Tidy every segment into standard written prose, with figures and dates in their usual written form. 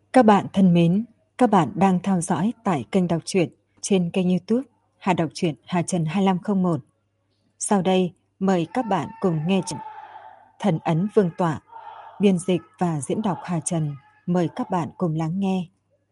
Các bạn thân mến, các bạn đang theo dõi tại kênh đọc truyện trên kênh YouTube Hà Đọc truyện Hà Trần 2501. Sau đây, mời các bạn cùng nghe chuyện Thần ấn Vương tọa, biên dịch và diễn đọc Hà Trần. Mời các bạn cùng lắng nghe.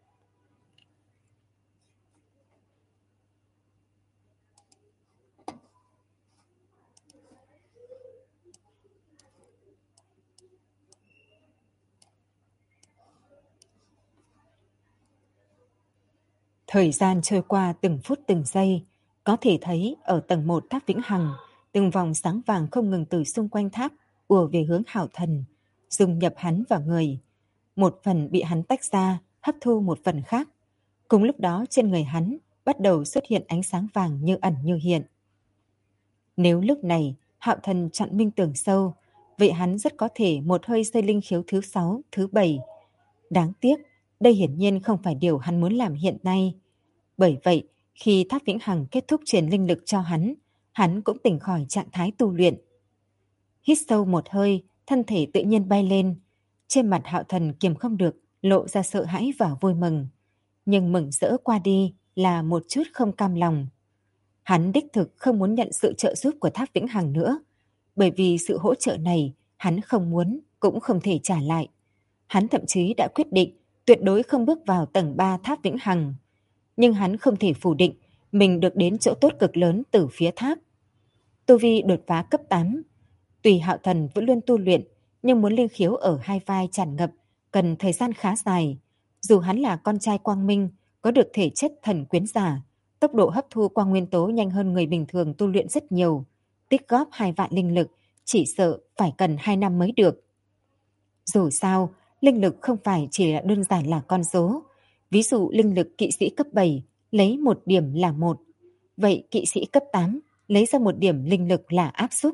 Thời gian trôi qua từng phút từng giây, có thể thấy ở tầng 1 tháp Vĩnh Hằng, từng vòng sáng vàng không ngừng từ xung quanh tháp ùa về hướng Hạo Thần, dung nhập hắn vào người. Một phần bị hắn tách ra, hấp thu một phần khác. Cùng lúc đó trên người hắn bắt đầu xuất hiện ánh sáng vàng như ẩn như hiện. Nếu lúc này Hạo Thần chọn minh tưởng sâu, vậy hắn rất có thể một hơi xây linh khiếu thứ 6, thứ 7. Đáng tiếc, đây hiển nhiên không phải điều hắn muốn làm hiện nay. Bởi vậy, khi Tháp Vĩnh Hằng kết thúc truyền linh lực cho hắn cũng tỉnh khỏi trạng thái tu luyện. Hít sâu một hơi, thân thể tự nhiên bay lên. Trên mặt Hạo Thần kiềm không được, lộ ra sợ hãi và vui mừng. Nhưng mừng rỡ qua đi là một chút không cam lòng. Hắn đích thực không muốn nhận sự trợ giúp của Tháp Vĩnh Hằng nữa, bởi vì sự hỗ trợ này hắn không muốn cũng không thể trả lại. Hắn thậm chí đã quyết định tuyệt đối không bước vào tầng 3 Tháp Vĩnh Hằng. Nhưng hắn không thể phủ định mình được đến chỗ tốt cực lớn từ phía tháp. Tu vi đột phá cấp 8. Tùy Hạo Thần vẫn luôn tu luyện, nhưng muốn linh khiếu ở hai vai tràn ngập cần thời gian khá dài. Dù hắn là con trai Quang Minh, có được thể chất thần quyến giả, tốc độ hấp thu quang nguyên tố nhanh hơn người bình thường tu luyện rất nhiều. Tích góp 2 vạn linh lực, chỉ sợ phải cần 2 năm mới được. Dù sao, linh lực không phải chỉ là đơn giản là con số. Ví dụ linh lực kỵ sĩ cấp 7 lấy 1 điểm là 1. Vậy kỵ sĩ cấp 8 lấy ra 1 điểm linh lực là áp xúc.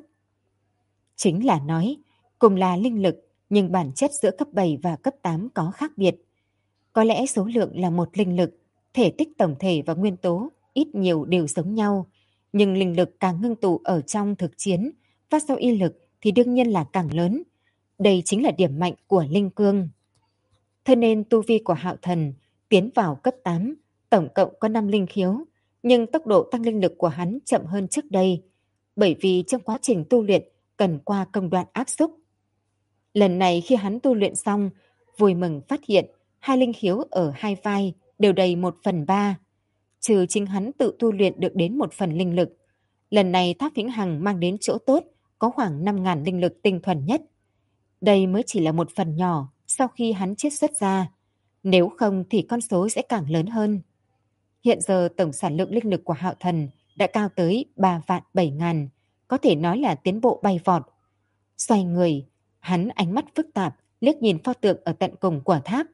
Chính là nói, cùng là linh lực, nhưng bản chất giữa cấp 7 và cấp 8 có khác biệt. Có lẽ số lượng là 1 linh lực, thể tích tổng thể và nguyên tố ít nhiều đều giống nhau, nhưng linh lực càng ngưng tụ ở trong thực chiến, phát ra uy lực thì đương nhiên là càng lớn. Đây chính là điểm mạnh của linh cương. Thế nên tu vi của Hạo Thần tiến vào cấp 8, tổng cộng có 5 linh khiếu, nhưng tốc độ tăng linh lực của hắn chậm hơn trước đây, bởi vì trong quá trình tu luyện cần qua công đoạn áp xúc. Lần này khi hắn tu luyện xong, vui mừng phát hiện 2 linh khiếu ở hai vai đều đầy 1/3, trừ chính hắn tự tu luyện được đến 1 phần linh lực. Lần này Tháp Vĩnh Hằng mang đến chỗ tốt có khoảng 5.000 linh lực tinh thuần nhất. Đây mới chỉ là một phần nhỏ sau khi hắn chiết xuất ra, nếu không thì con số sẽ càng lớn hơn. Hiện giờ tổng sản lượng linh lực của Hạo Thần đã cao tới 3.700.000, có thể nói là tiến bộ bay vọt. Xoay người, hắn ánh mắt phức tạp liếc nhìn pho tượng ở tận cùng của tháp.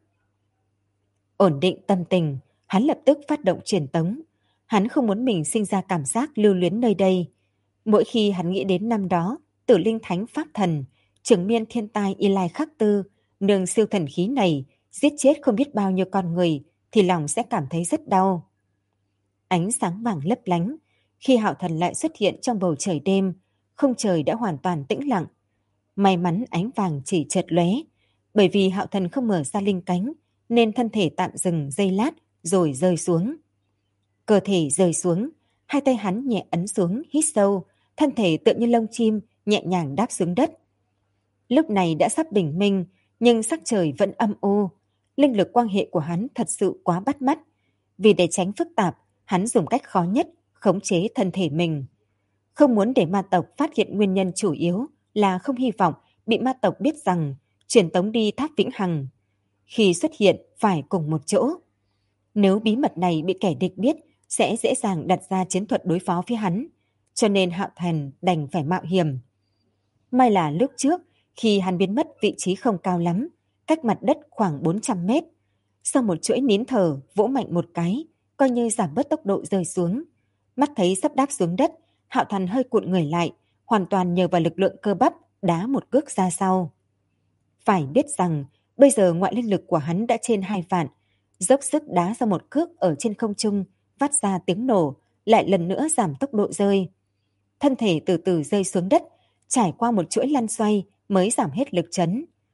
Ổn định tâm tình, hắn lập tức phát động truyền tống. Hắn không muốn mình sinh ra cảm giác lưu luyến nơi đây. Mỗi khi hắn nghĩ đến năm đó, Tử Linh Thánh Pháp Thần, Trường Miên Thiên Tai Y Lai Khắc Tư, nương siêu thần khí này giết chết không biết bao nhiêu con người, thì lòng sẽ cảm thấy rất đau. Ánh sáng vàng lấp lánh, khi Hạo Thần lại xuất hiện trong bầu trời đêm, không trời đã hoàn toàn tĩnh lặng. May mắn ánh vàng chỉ chợt lóe, bởi vì Hạo Thần không mở ra linh cánh, nên thân thể tạm dừng giây lát rồi rơi xuống. Cơ thể rơi xuống, hai tay hắn nhẹ ấn xuống, hít sâu, thân thể tựa như lông chim nhẹ nhàng đáp xuống đất. Lúc này đã sắp bình minh, nhưng sắc trời vẫn âm u. Linh lực quang hệ của hắn thật sự quá bắt mắt. Vì để tránh phức tạp, hắn dùng cách khó nhất khống chế thân thể mình. Không muốn để ma tộc phát hiện nguyên nhân chủ yếu là không hy vọng bị ma tộc biết rằng truyền tống đi Tháp Vĩnh Hằng. Khi xuất hiện phải cùng một chỗ. Nếu bí mật này bị kẻ địch biết, sẽ dễ dàng đặt ra chiến thuật đối phó với hắn. Cho nên Hạo Thần đành phải mạo hiểm. May là lúc trước, khi hắn biến mất vị trí không cao lắm, cách mặt đất khoảng 400 mét. Sau một chuỗi nín thở, vỗ mạnh một cái, coi như giảm bớt tốc độ rơi xuống. Mắt thấy sắp đáp xuống đất, Hạo Thần hơi cuộn người lại, hoàn toàn nhờ vào lực lượng cơ bắp, đá một cước ra sau. Phải biết rằng, bây giờ ngoại linh lực của hắn đã trên 2 vạn, dốc sức đá ra một cước ở trên không trung, phát ra tiếng nổ, lại lần nữa giảm tốc độ rơi. Thân thể từ từ rơi xuống đất, trải qua một chuỗi lăn xoay mới giảm hết lực chấn.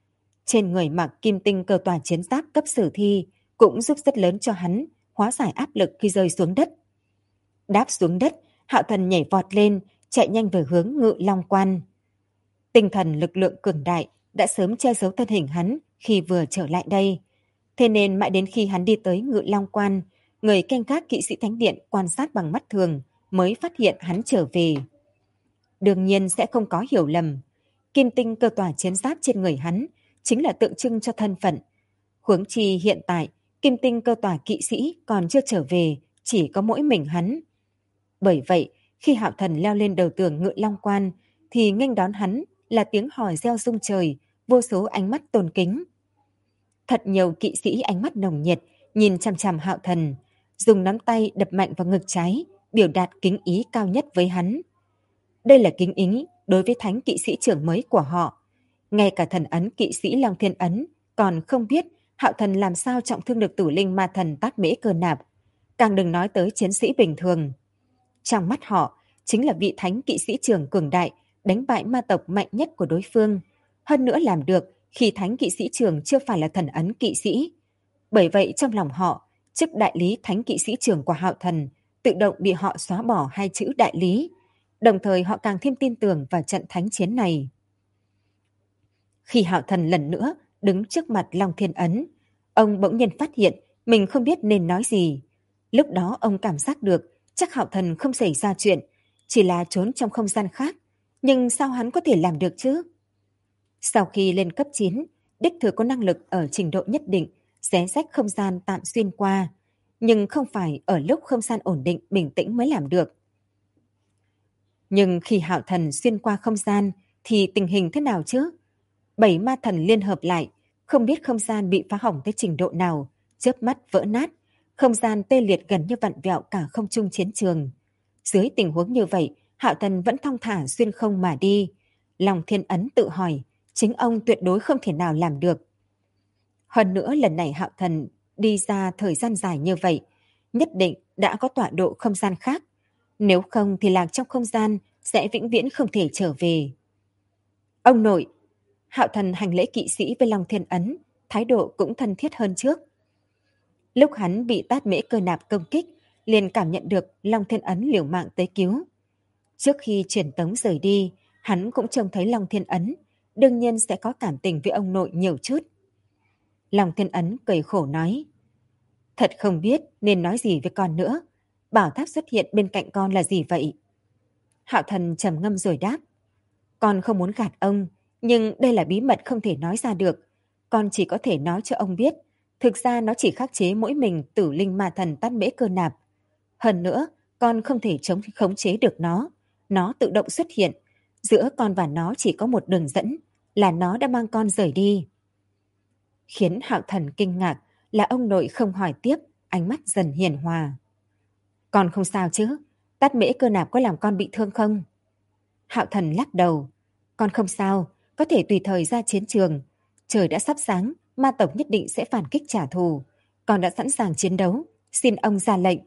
Trên người mặc kim tinh cơ tòa chiến giáp cấp sử thi cũng giúp rất lớn cho hắn hóa giải áp lực khi rơi xuống đất. Đáp xuống đất, Hạo Thần nhảy vọt lên, chạy nhanh về hướng Ngự Long Quan. Tinh thần lực lượng cường đại đã sớm che giấu thân hình hắn khi vừa trở lại đây. Thế nên mãi đến khi hắn đi tới Ngự Long Quan, người canh gác kỵ sĩ thánh điện quan sát bằng mắt thường mới phát hiện hắn trở về. Đương nhiên sẽ không có hiểu lầm. Kim tinh cơ tòa chiến giáp trên người hắn chính là tượng trưng cho thân phận. Huống chi hiện tại, kim tinh cơ tòa kỵ sĩ còn chưa trở về, chỉ có mỗi mình hắn. Bởi vậy, khi Hạo Thần leo lên đầu tường Ngự Long Quan, thì nghênh đón hắn là tiếng hò reo rung trời, vô số ánh mắt tôn kính. Thật nhiều kỵ sĩ ánh mắt nồng nhiệt, nhìn chằm chằm Hạo Thần, dùng nắm tay đập mạnh vào ngực trái, biểu đạt kính ý cao nhất với hắn. Đây là kính ý đối với thánh kỵ sĩ trưởng mới của họ. Ngay cả thần ấn kỵ sĩ Long Thiên Ấn còn không biết Hạo Thần làm sao trọng thương được tử linh ma thần Tát Mễ Cơ Nạp, càng đừng nói tới chiến sĩ bình thường. Trong mắt họ, chính là vị thánh kỵ sĩ trưởng cường đại, đánh bại ma tộc mạnh nhất của đối phương. Hơn nữa làm được khi thánh kỵ sĩ trưởng chưa phải là thần ấn kỵ sĩ. Bởi vậy trong lòng họ, chức đại lý thánh kỵ sĩ trưởng của Hạo Thần tự động bị họ xóa bỏ hai chữ đại lý. Đồng thời họ càng thêm tin tưởng vào trận thánh chiến này. Khi Hạo Thần lần nữa đứng trước mặt Long Thiên Ấn, ông bỗng nhiên phát hiện mình không biết nên nói gì. Lúc đó ông cảm giác được chắc Hạo Thần không xảy ra chuyện, chỉ là trốn trong không gian khác. Nhưng sao hắn có thể làm được chứ? Sau khi lên cấp 9, đích thực có năng lực ở trình độ nhất định xé rách không gian tạm xuyên qua, nhưng không phải ở lúc không gian ổn định bình tĩnh mới làm được. Nhưng khi Hạo Thần xuyên qua không gian thì tình hình thế nào chứ? 7 ma thần liên hợp lại, không biết không gian bị phá hỏng tới trình độ nào, chớp mắt vỡ nát, không gian tê liệt gần như vặn vẹo cả không trung chiến trường. Dưới tình huống như vậy, Hạo Thần vẫn thong thả xuyên không mà đi. Long Thiên Ấn tự hỏi, chính ông tuyệt đối không thể nào làm được. Hơn nữa lần này Hạo Thần đi ra thời gian dài như vậy, nhất định đã có tọa độ không gian khác. Nếu không thì lạc trong không gian sẽ vĩnh viễn không thể trở về. Ông nội, Hạo Thần hành lễ kỵ sĩ với Long Thiên Ấn, thái độ cũng thân thiết hơn trước. Lúc hắn bị Tát Mễ Cơ Nạp công kích, liền cảm nhận được Long Thiên Ấn liều mạng tới cứu. Trước khi truyền tống rời đi, hắn cũng trông thấy Long Thiên Ấn, đương nhiên sẽ có cảm tình với ông nội nhiều chút. Long Thiên Ấn cười khổ nói, thật không biết nên nói gì với con nữa, bảo tháp xuất hiện bên cạnh con là gì vậy? Hạo Thần trầm ngâm rồi đáp, con không muốn gạt ông, nhưng đây là bí mật không thể nói ra được. Con chỉ có thể nói cho ông biết, thực ra nó chỉ khắc chế mỗi mình tử linh ma thần Tát Mễ Cơ Nạp. Hơn nữa, con không thể khống chế được nó tự động xuất hiện. Giữa con và nó chỉ có một đường dẫn, là nó đã mang con rời đi. Khiến Hạo Thần kinh ngạc là ông nội không hỏi tiếp, ánh mắt dần hiền hòa. Con không sao chứ? Tát Mễ Cơ Nạp có làm con bị thương không? Hạo Thần lắc đầu. Con không sao, có thể tùy thời ra chiến trường. Trời đã sắp sáng, ma tộc nhất định sẽ phản kích trả thù. Con đã sẵn sàng chiến đấu, xin ông ra lệnh.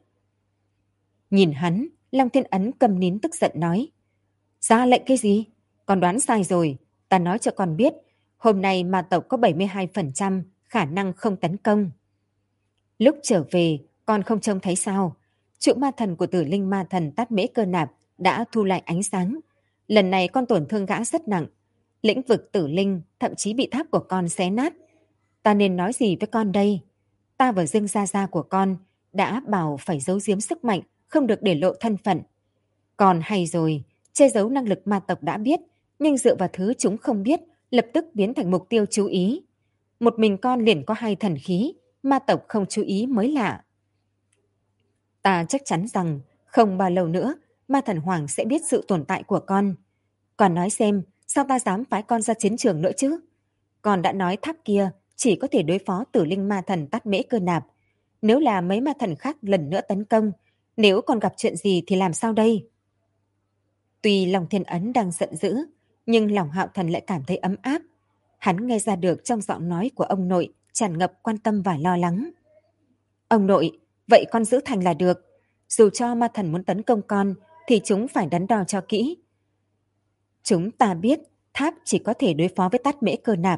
Nhìn hắn, Long Thiên Ấn cầm nín tức giận nói. Ra lệnh cái gì? Con đoán sai rồi, ta nói cho con biết, hôm nay ma tộc có 72% khả năng không tấn công. Lúc trở về, con không trông thấy sao? Trụ ma thần của tử linh ma thần Tát Mễ Cơ Nạp đã thu lại ánh sáng. Lần này con tổn thương gã rất nặng. Lĩnh vực tử linh thậm chí bị tháp của con xé nát. Ta nên nói gì với con đây? Ta và Dương Gia Gia của con đã bảo phải giấu giếm sức mạnh, không được để lộ thân phận. Còn hay rồi, che giấu năng lực ma tộc đã biết, nhưng dựa vào thứ chúng không biết, lập tức biến thành mục tiêu chú ý. Một mình con liền có 2 thần khí, ma tộc không chú ý mới lạ. Ta chắc chắn rằng không bao lâu nữa, ma thần Hoàng sẽ biết sự tồn tại của con. Còn nói xem, sao ta dám phái con ra chiến trường nữa chứ? Con đã nói tháp kia chỉ có thể đối phó tử linh ma thần Tát Mễ Cơ Nạp. Nếu là mấy ma thần khác lần nữa tấn công, nếu còn gặp chuyện gì thì làm sao đây? Tuy lòng Thiên Ấn đang giận dữ, nhưng lòng Hạo Thần lại cảm thấy ấm áp. Hắn nghe ra được trong giọng nói của ông nội tràn ngập quan tâm và lo lắng. Ông nội, vậy con giữ thành là được. Dù cho ma thần muốn tấn công con, thì chúng phải đắn đo cho kỹ. Chúng ta biết tháp chỉ có thể đối phó với Tát Mễ Cơ Nạp,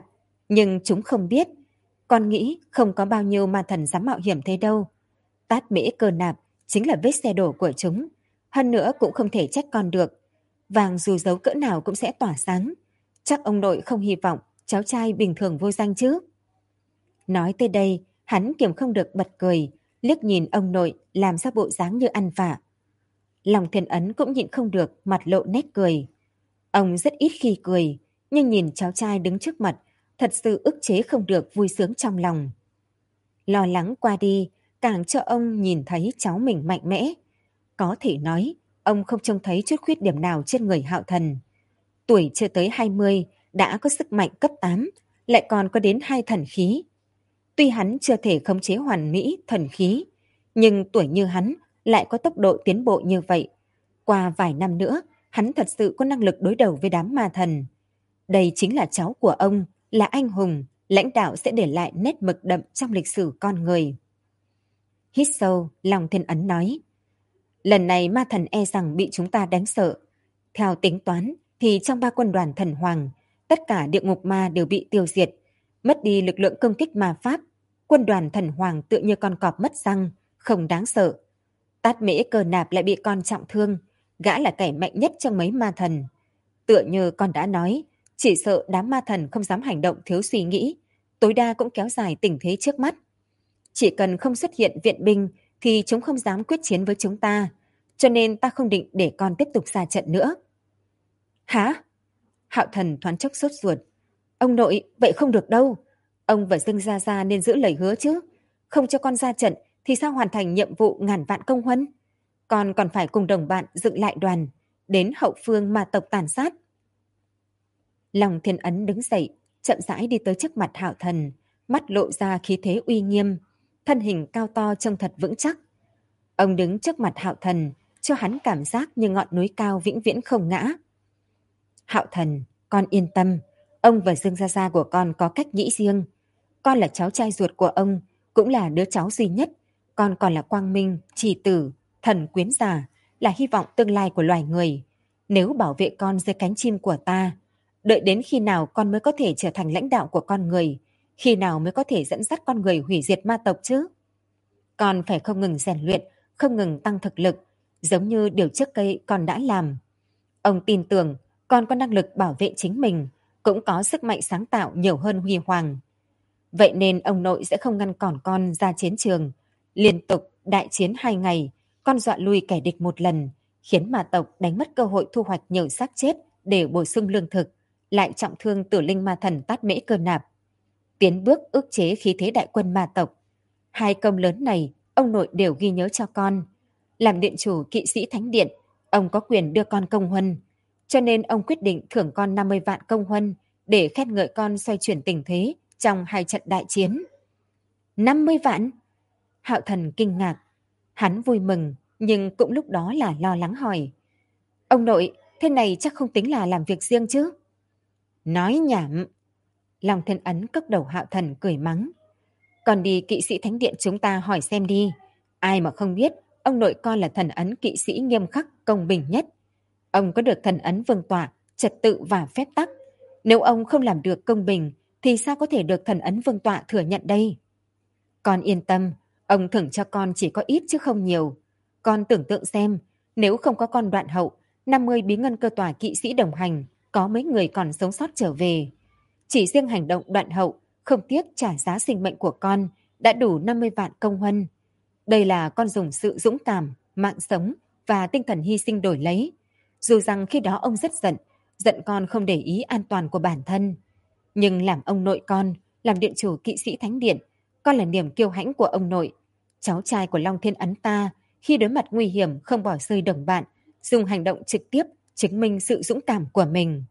Nhưng chúng không biết. Con nghĩ không có bao nhiêu ma thần dám mạo hiểm thế đâu. Tát Mễ Cơ Nạp chính là vết xe đổ của chúng. Hơn nữa cũng không thể trách con được. Vàng dù giấu cỡ nào cũng sẽ tỏa sáng. Chắc ông nội không hy vọng cháu trai bình thường vô danh chứ. Nói tới đây, hắn kiềm không được bật cười, liếc nhìn ông nội làm ra bộ dáng như ăn vạ. Lòng Thiên Ấn cũng nhịn không được mặt lộ nét cười. Ông rất ít khi cười, nhưng nhìn cháu trai đứng trước mặt, thật sự ức chế không được vui sướng trong lòng. Lo lắng qua đi, càng cho ông nhìn thấy cháu mình mạnh mẽ. Có thể nói, ông không trông thấy chút khuyết điểm nào trên người Hạo Thần. Tuổi chưa tới 20, đã có sức mạnh cấp 8, lại còn có đến 2 thần khí. Tuy hắn chưa thể khống chế hoàn mỹ thần khí, nhưng tuổi như hắn lại có tốc độ tiến bộ như vậy. Qua vài năm nữa, hắn thật sự có năng lực đối đầu với đám ma thần. Đây chính là cháu của ông, là anh hùng, lãnh đạo sẽ để lại nét mực đậm trong lịch sử con người. Hít sâu, Long Thiên Ấn nói. Lần này ma thần e rằng bị chúng ta đánh sợ. Theo tính toán thì trong 3 quân đoàn thần hoàng, tất cả địa ngục ma đều bị tiêu diệt. Mất đi lực lượng công kích ma pháp, quân đoàn thần hoàng tựa như con cọp mất răng, không đáng sợ. Tát Mễ Cơ Nạp lại bị con trọng thương, gã là kẻ mạnh nhất trong mấy ma thần. Tựa như con đã nói, chỉ sợ đám ma thần không dám hành động thiếu suy nghĩ, tối đa cũng kéo dài tình thế trước mắt. Chỉ cần không xuất hiện viện binh thì chúng không dám quyết chiến với chúng ta, cho nên ta không định để con tiếp tục ra trận nữa. Hả? Hạo Thần thoáng chốc sốt ruột. Ông nội, vậy không được đâu. Ông và Dương Gia Gia nên giữ lời hứa chứ. Không cho con ra trận thì sao hoàn thành nhiệm vụ ngàn vạn công huân? Con còn phải cùng đồng bạn dựng lại đoàn, đến hậu phương ma tộc tàn sát. Long Thiên Ấn đứng dậy, chậm rãi đi tới trước mặt Hạo Thần, mắt lộ ra khí thế uy nghiêm, thân hình cao to trông thật vững chắc. Ông đứng trước mặt Hạo Thần, cho hắn cảm giác như ngọn núi cao vĩnh viễn không ngã. Hạo Thần, con yên tâm, ông và Dương Gia Gia của con có cách nghĩ riêng. Con là cháu trai ruột của ông, cũng là đứa cháu duy nhất. Con còn là quang minh, trì tử, thần quyến giả, là hy vọng tương lai của loài người. Nếu bảo vệ con dưới cánh chim của ta, đợi đến khi nào con mới có thể trở thành lãnh đạo của con người, khi nào mới có thể dẫn dắt con người hủy diệt ma tộc chứ? Con phải không ngừng rèn luyện, không ngừng tăng thực lực, giống như điều trước đây con đã làm. Ông tin tưởng con có năng lực bảo vệ chính mình, cũng có sức mạnh sáng tạo nhiều hơn Huy Hoàng. Vậy nên ông nội sẽ không ngăn cản con ra chiến trường. Liên tục đại chiến 2 ngày, con dọa lui kẻ địch một lần, khiến ma tộc đánh mất cơ hội thu hoạch nhiều xác chết để bổ sung lương thực, lại trọng thương tử linh ma thần Tát Mễ Cơ Nạp. Tiến bước ức chế khí thế đại quân ma tộc. 2 công lớn này, ông nội đều ghi nhớ cho con. Làm điện chủ kỵ sĩ thánh điện, ông có quyền đưa con công huân. Cho nên ông quyết định thưởng con 50 vạn công huân để khen ngợi con xoay chuyển tình thế trong 2 trận đại chiến. 50 vạn? Hạo Thần kinh ngạc. Hắn vui mừng, nhưng cũng lúc đó là lo lắng hỏi. Ông nội, thế này chắc không tính là làm việc riêng chứ? Nói nhảm. Long Thiên Ấn cốc đầu Hạo Thần cười mắng. Còn đi kỵ sĩ thánh điện chúng ta hỏi xem đi. Ai mà không biết, ông nội con là thần ấn kỵ sĩ nghiêm khắc, công bình nhất. Ông có được thần ấn vương tọa, trật tự và phép tắc. Nếu ông không làm được công bình, thì sao có thể được thần ấn vương tọa thừa nhận đây? Con yên tâm, ông thưởng cho con chỉ có ít chứ không nhiều. Con tưởng tượng xem, nếu không có con Đoạn Hậu, 50 bí ngân cơ tòa kỵ sĩ đồng hành, có mấy người còn sống sót trở về. Chỉ riêng hành động Đoạn Hậu, không tiếc trả giá sinh mệnh của con, đã đủ 50 vạn công huân. Đây là con dùng sự dũng cảm, mạng sống và tinh thần hy sinh đổi lấy. Dù rằng khi đó ông rất giận, giận con không để ý an toàn của bản thân. Nhưng làm ông nội con, làm điện chủ kỵ sĩ thánh điện, con là niềm kiêu hãnh của ông nội. Cháu trai của Long Thiên Ấn ta, khi đối mặt nguy hiểm không bỏ rơi đồng bạn, dùng hành động trực tiếp chứng minh sự dũng cảm của mình.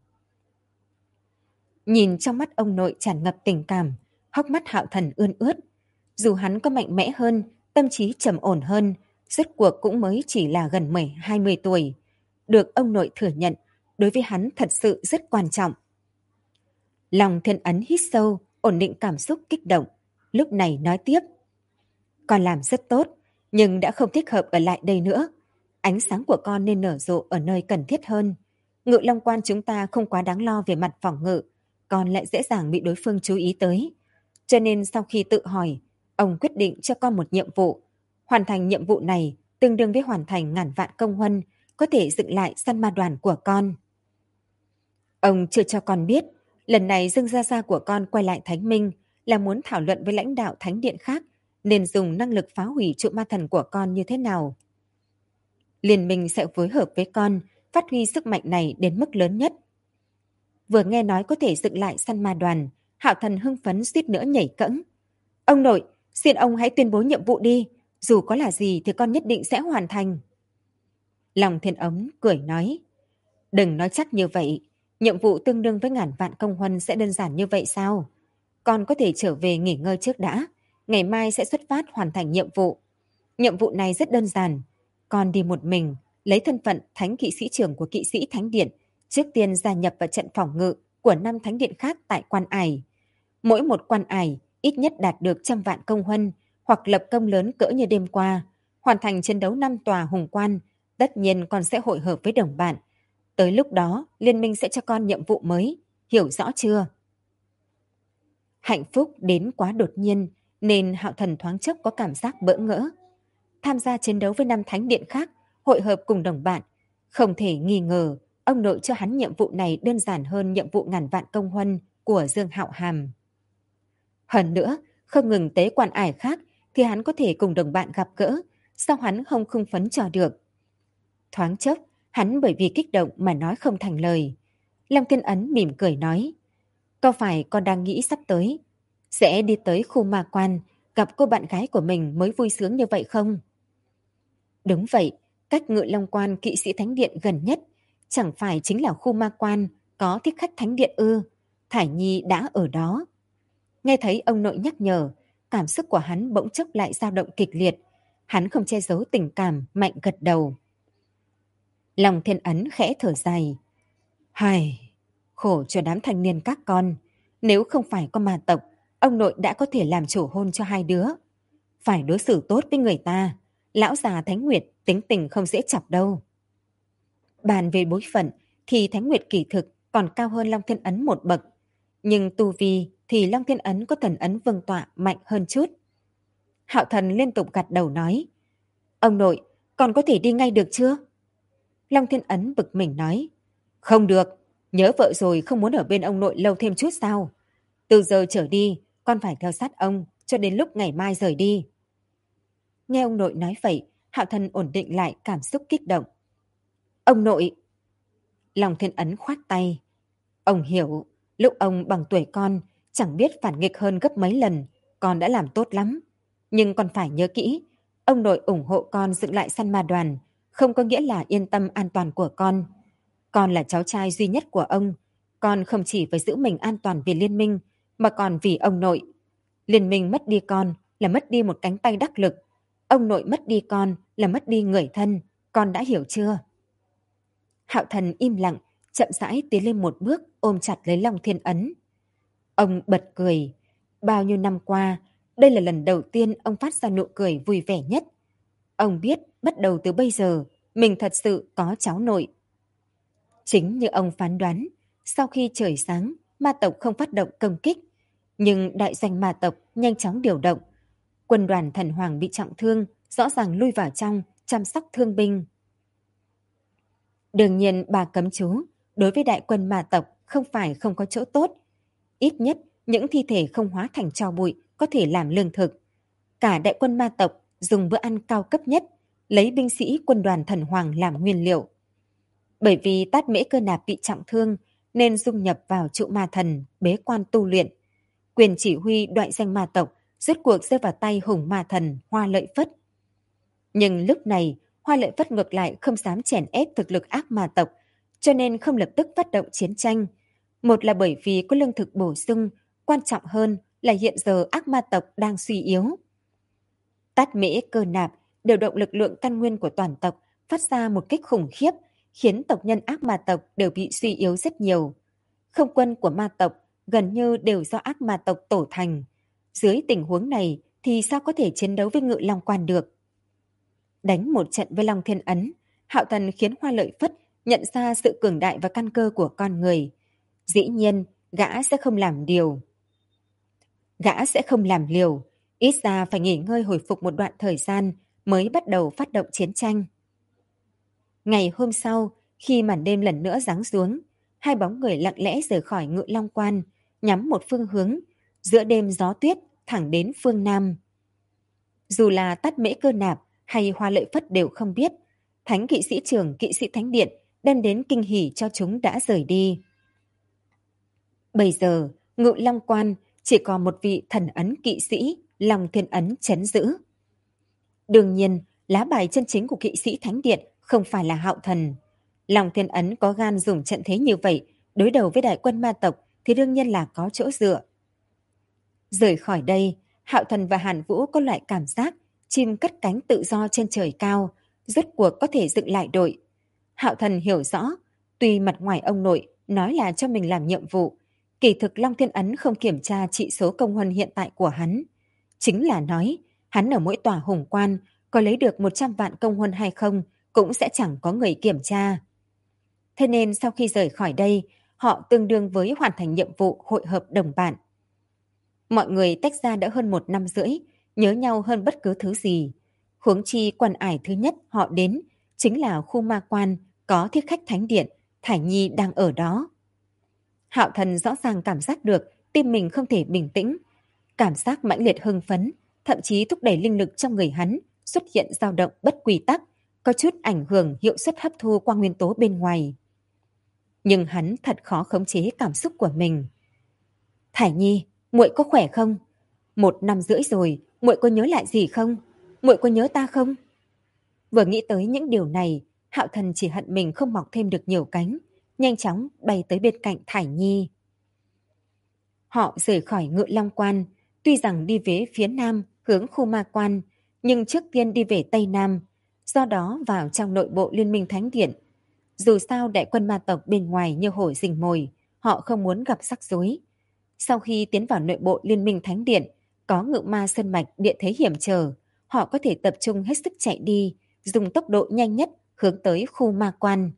Nhìn trong mắt ông nội tràn ngập tình cảm, hốc mắt Hạo Thần ươn ướt. Dù hắn có mạnh mẽ hơn, tâm trí trầm ổn hơn, rốt cuộc cũng mới chỉ là gần 20 tuổi. Được ông nội thừa nhận, đối với hắn thật sự rất quan trọng. Long Thiên Ấn hít sâu, ổn định cảm xúc kích động. Lúc này nói tiếp. Con làm rất tốt, nhưng đã không thích hợp ở lại đây nữa. Ánh sáng của con nên nở rộ ở nơi cần thiết hơn. Ngự Long Quan chúng ta không quá đáng lo về mặt phòng ngự. con lại dễ dàng bị đối phương chú ý tới. Cho nên sau khi tự hỏi, ông quyết định cho con một nhiệm vụ. Hoàn thành nhiệm vụ này tương đương với hoàn thành ngàn vạn công huân, có thể dựng lại săn ma đoàn của con. Ông chưa cho con biết, lần này Dương Gia Gia của con quay lại Thánh Minh là muốn thảo luận với lãnh đạo thánh điện khác nên dùng năng lực phá hủy trụ ma thần của con như thế nào. Liên minh sẽ phối hợp với con, phát huy sức mạnh này đến mức lớn nhất. Vừa nghe nói có thể dựng lại săn ma đoàn, Hạo Thần hưng phấn suýt nữa nhảy cẫng. Ông nội, xin ông hãy tuyên bố nhiệm vụ đi, dù có là gì thì con nhất định sẽ hoàn thành. Long Thiên Ống cười nói, đừng nói chắc như vậy, nhiệm vụ tương đương với ngàn vạn công huân sẽ đơn giản như vậy sao? Con có thể trở về nghỉ ngơi trước đã, ngày mai sẽ xuất phát hoàn thành nhiệm vụ. Nhiệm vụ này rất đơn giản, con đi một mình, lấy thân phận thánh kỵ sĩ trưởng của kỵ sĩ thánh điện, trước tiên gia nhập vào trận phòng ngự của 5 thánh điện khác tại quan ải. Mỗi một quan ải ít nhất đạt được 100 vạn công huân hoặc lập công lớn cỡ như đêm qua, hoàn thành chiến đấu 5 tòa hùng quan, tất nhiên con sẽ hội hợp với đồng bạn. Tới lúc đó, liên minh sẽ cho con nhiệm vụ mới, hiểu rõ chưa? Hạnh phúc đến quá đột nhiên nên Hạo Thần thoáng chốc có cảm giác bỡ ngỡ. Tham gia chiến đấu với 5 thánh điện khác, hội hợp cùng đồng bạn, không thể nghi ngờ ông nội cho hắn nhiệm vụ này đơn giản hơn nhiệm vụ ngàn vạn công huân của Dương Hạo Hàm. Hơn nữa, không ngừng tế quan ải khác thì hắn có thể cùng đồng bạn gặp gỡ, sao hắn không hưng phấn cho được. Thoáng chốc, hắn bởi vì kích động mà nói không thành lời. Long Thiên Ấn mỉm cười nói, có phải con đang nghĩ sắp tới sẽ đi tới khu ma quan gặp cô bạn gái của mình mới vui sướng như vậy không? Đúng vậy, cách Ngự Long Quan kỵ sĩ thánh điện gần nhất chẳng phải chính là khu ma quan có thích khách thánh điện ư? Thải Nhi đã ở đó. Nghe thấy ông nội nhắc nhở, cảm xúc của hắn bỗng chốc lại dao động kịch liệt. Hắn không che giấu tình cảm, mạnh gật đầu. Long Thiên Ấn khẽ thở dài. Hài, khổ cho đám thanh niên các con. Nếu không phải có ma tộc, ông nội đã có thể làm chủ hôn cho hai đứa. Phải đối xử tốt với người ta. Lão già Thánh Nguyệt tính tình không dễ chọc đâu. Bàn về bối phận thì Thánh Nguyệt kỳ thực còn cao hơn Long Thiên Ấn một bậc. Nhưng tu vi thì Long Thiên Ấn có thần ấn vâng tọa mạnh hơn chút. Hạo Thần liên tục gật đầu nói, ông nội, con có thể đi ngay được chưa? Long Thiên Ấn bực mình nói, không được, nhớ vợ rồi không muốn ở bên ông nội lâu thêm chút sao? Từ giờ trở đi, con phải theo sát ông cho đến lúc ngày mai rời đi. Nghe ông nội nói vậy, Hạo Thần ổn định lại cảm xúc kích động. Ông nội! Long Thiên Ấn khoát tay. Ông hiểu, lúc ông bằng tuổi con, chẳng biết phản nghịch hơn gấp mấy lần, con đã làm tốt lắm. Nhưng con phải nhớ kỹ, ông nội ủng hộ con dựng lại săn ma đoàn, không có nghĩa là yên tâm an toàn của con. Con là cháu trai duy nhất của ông, con không chỉ phải giữ mình an toàn vì liên minh, mà còn vì ông nội. Liên minh mất đi con là mất đi một cánh tay đắc lực, ông nội mất đi con là mất đi người thân, con đã hiểu chưa? Hạo Thần im lặng, chậm rãi tiến lên một bước ôm chặt lấy Long Thiên Ấn. Ông bật cười. Bao nhiêu năm qua, đây là lần đầu tiên ông phát ra nụ cười vui vẻ nhất. Ông biết bắt đầu từ bây giờ, mình thật sự có cháu nội. Chính như ông phán đoán, sau khi trời sáng, ma tộc không phát động công kích. Nhưng đại doanh ma tộc nhanh chóng điều động. Quân đoàn thần hoàng bị trọng thương, rõ ràng lui vào trong, chăm sóc thương binh. Đương nhiên bà cấm chú, đối với đại quân ma tộc không phải không có chỗ tốt. Ít nhất, những thi thể không hóa thành tro bụi có thể làm lương thực. Cả đại quân ma tộc dùng bữa ăn cao cấp nhất, lấy binh sĩ quân đoàn thần hoàng làm nguyên liệu. Bởi vì Tát Mễ Cơ Nạp bị trọng thương nên dung nhập vào trụ ma thần, bế quan tu luyện. Quyền chỉ huy đoại danh ma tộc rốt cuộc rơi vào tay hùng ma thần Hoa Lợi Phất. Nhưng lúc này, Hoa Lợi Phất ngược lại không dám chèn ép thực lực ác ma tộc, cho nên không lập tức phát động chiến tranh. Một là bởi vì có lương thực bổ sung, quan trọng hơn là hiện giờ ác ma tộc đang suy yếu. Tát Mễ Cơ Nạp điều động lực lượng căn nguyên của toàn tộc phát ra một kích khủng khiếp, khiến tộc nhân ác ma tộc đều bị suy yếu rất nhiều. Không quân của ma tộc gần như đều do ác ma tộc tổ thành. Dưới tình huống này thì sao có thể chiến đấu với Ngự Long Quan được? Đánh một trận với Long Thiên Ấn, Hạo Thần khiến Hoa Lợi Phất nhận ra sự cường đại và căn cơ của con người. Dĩ nhiên, gã sẽ không làm điều. Gã sẽ không làm liều, ít ra phải nghỉ ngơi hồi phục một đoạn thời gian mới bắt đầu phát động chiến tranh. Ngày hôm sau, khi màn đêm lần nữa giáng xuống, hai bóng người lặng lẽ rời khỏi Ngự Long Quan, nhắm một phương hướng, giữa đêm gió tuyết thẳng đến phương Nam. Dù là Tát Mễ Cơ Nạp hay Hoa Lợi Phất đều không biết, Thánh Kỵ Sĩ Trưởng Kỵ Sĩ Thánh Điện đem đến kinh hỉ cho chúng đã rời đi. Bây giờ, Ngự Long Quan chỉ còn một vị thần ấn kỵ sĩ, Long Thiên Ấn trấn giữ. Đương nhiên, lá bài chân chính của Kỵ Sĩ Thánh Điện không phải là Hạo Thần. Long Thiên Ấn có gan dùng trận thế như vậy, đối đầu với đại quân ma tộc thì đương nhiên là có chỗ dựa. Rời khỏi đây, Hạo Thần và Hàn Vũ có loại cảm giác chim cất cánh tự do trên trời cao, rốt cuộc có thể dựng lại đội. Hạo Thần hiểu rõ, tuy mặt ngoài ông nội nói là cho mình làm nhiệm vụ, kỳ thực Long Thiên Ấn không kiểm tra trị số công huân hiện tại của hắn. Chính là nói, hắn ở mỗi tòa hùng quan có lấy được 100 vạn công huân hay không cũng sẽ chẳng có người kiểm tra. Thế nên sau khi rời khỏi đây, họ tương đương với hoàn thành nhiệm vụ hội hợp đồng bạn. Mọi người tách ra đã hơn 1 năm rưỡi, nhớ nhau hơn bất cứ thứ gì. Huống chi quan ải thứ nhất họ đến chính là khu ma quan có thiết khách thánh điện, Thải Nhi đang ở đó. Hạo Thần rõ ràng cảm giác được tim mình không thể bình tĩnh. Cảm giác mãnh liệt hưng phấn, thậm chí thúc đẩy linh lực trong người hắn xuất hiện dao động bất quy tắc, có chút ảnh hưởng hiệu suất hấp thu quang nguyên tố bên ngoài. Nhưng hắn thật khó khống chế cảm xúc của mình. Thải Nhi, muội có khỏe không? 1 năm rưỡi rồi, muội có nhớ lại gì không? Muội có nhớ ta không? Vừa nghĩ tới những điều này, Hạo Thần chỉ hận mình không mọc thêm được nhiều cánh, nhanh chóng bay tới bên cạnh Thải Nhi. Họ rời khỏi Ngự Long Quan, tuy rằng đi về phía nam hướng khu ma quan, nhưng trước tiên đi về tây nam, do đó vào trong nội bộ Liên minh Thánh Điện. Dù sao đại quân ma tộc bên ngoài như hổ rình mồi, họ không muốn gặp rắc rối. Sau khi tiến vào nội bộ Liên minh Thánh Điện, có Ngự Ma Sơn Mạch địa thế hiểm trở, họ có thể tập trung hết sức chạy đi, dùng tốc độ nhanh nhất hướng tới khu ma quan.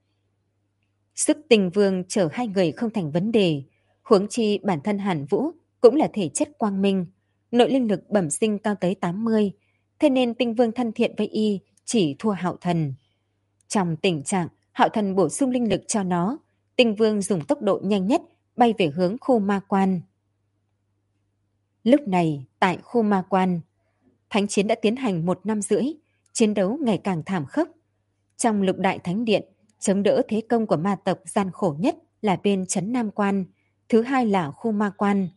Sức Tình Vương chở hai người không thành vấn đề, huống chi bản thân Hàn Vũ cũng là thể chất quang minh, nội linh lực bẩm sinh cao tới 80, thế nên Tinh Vương thân thiện với y chỉ thua Hạo Thần. Trong tình trạng Hạo Thần bổ sung linh lực cho nó, Tinh Vương dùng tốc độ nhanh nhất bay về hướng khu ma quan. Lúc này, tại khu ma quan, thánh chiến đã tiến hành 1 năm rưỡi, chiến đấu ngày càng thảm khốc. Trong Lục Đại Thánh Điện, chống đỡ thế công của ma tộc gian khổ nhất là bên Trấn Nam Quan, thứ hai là khu ma quan.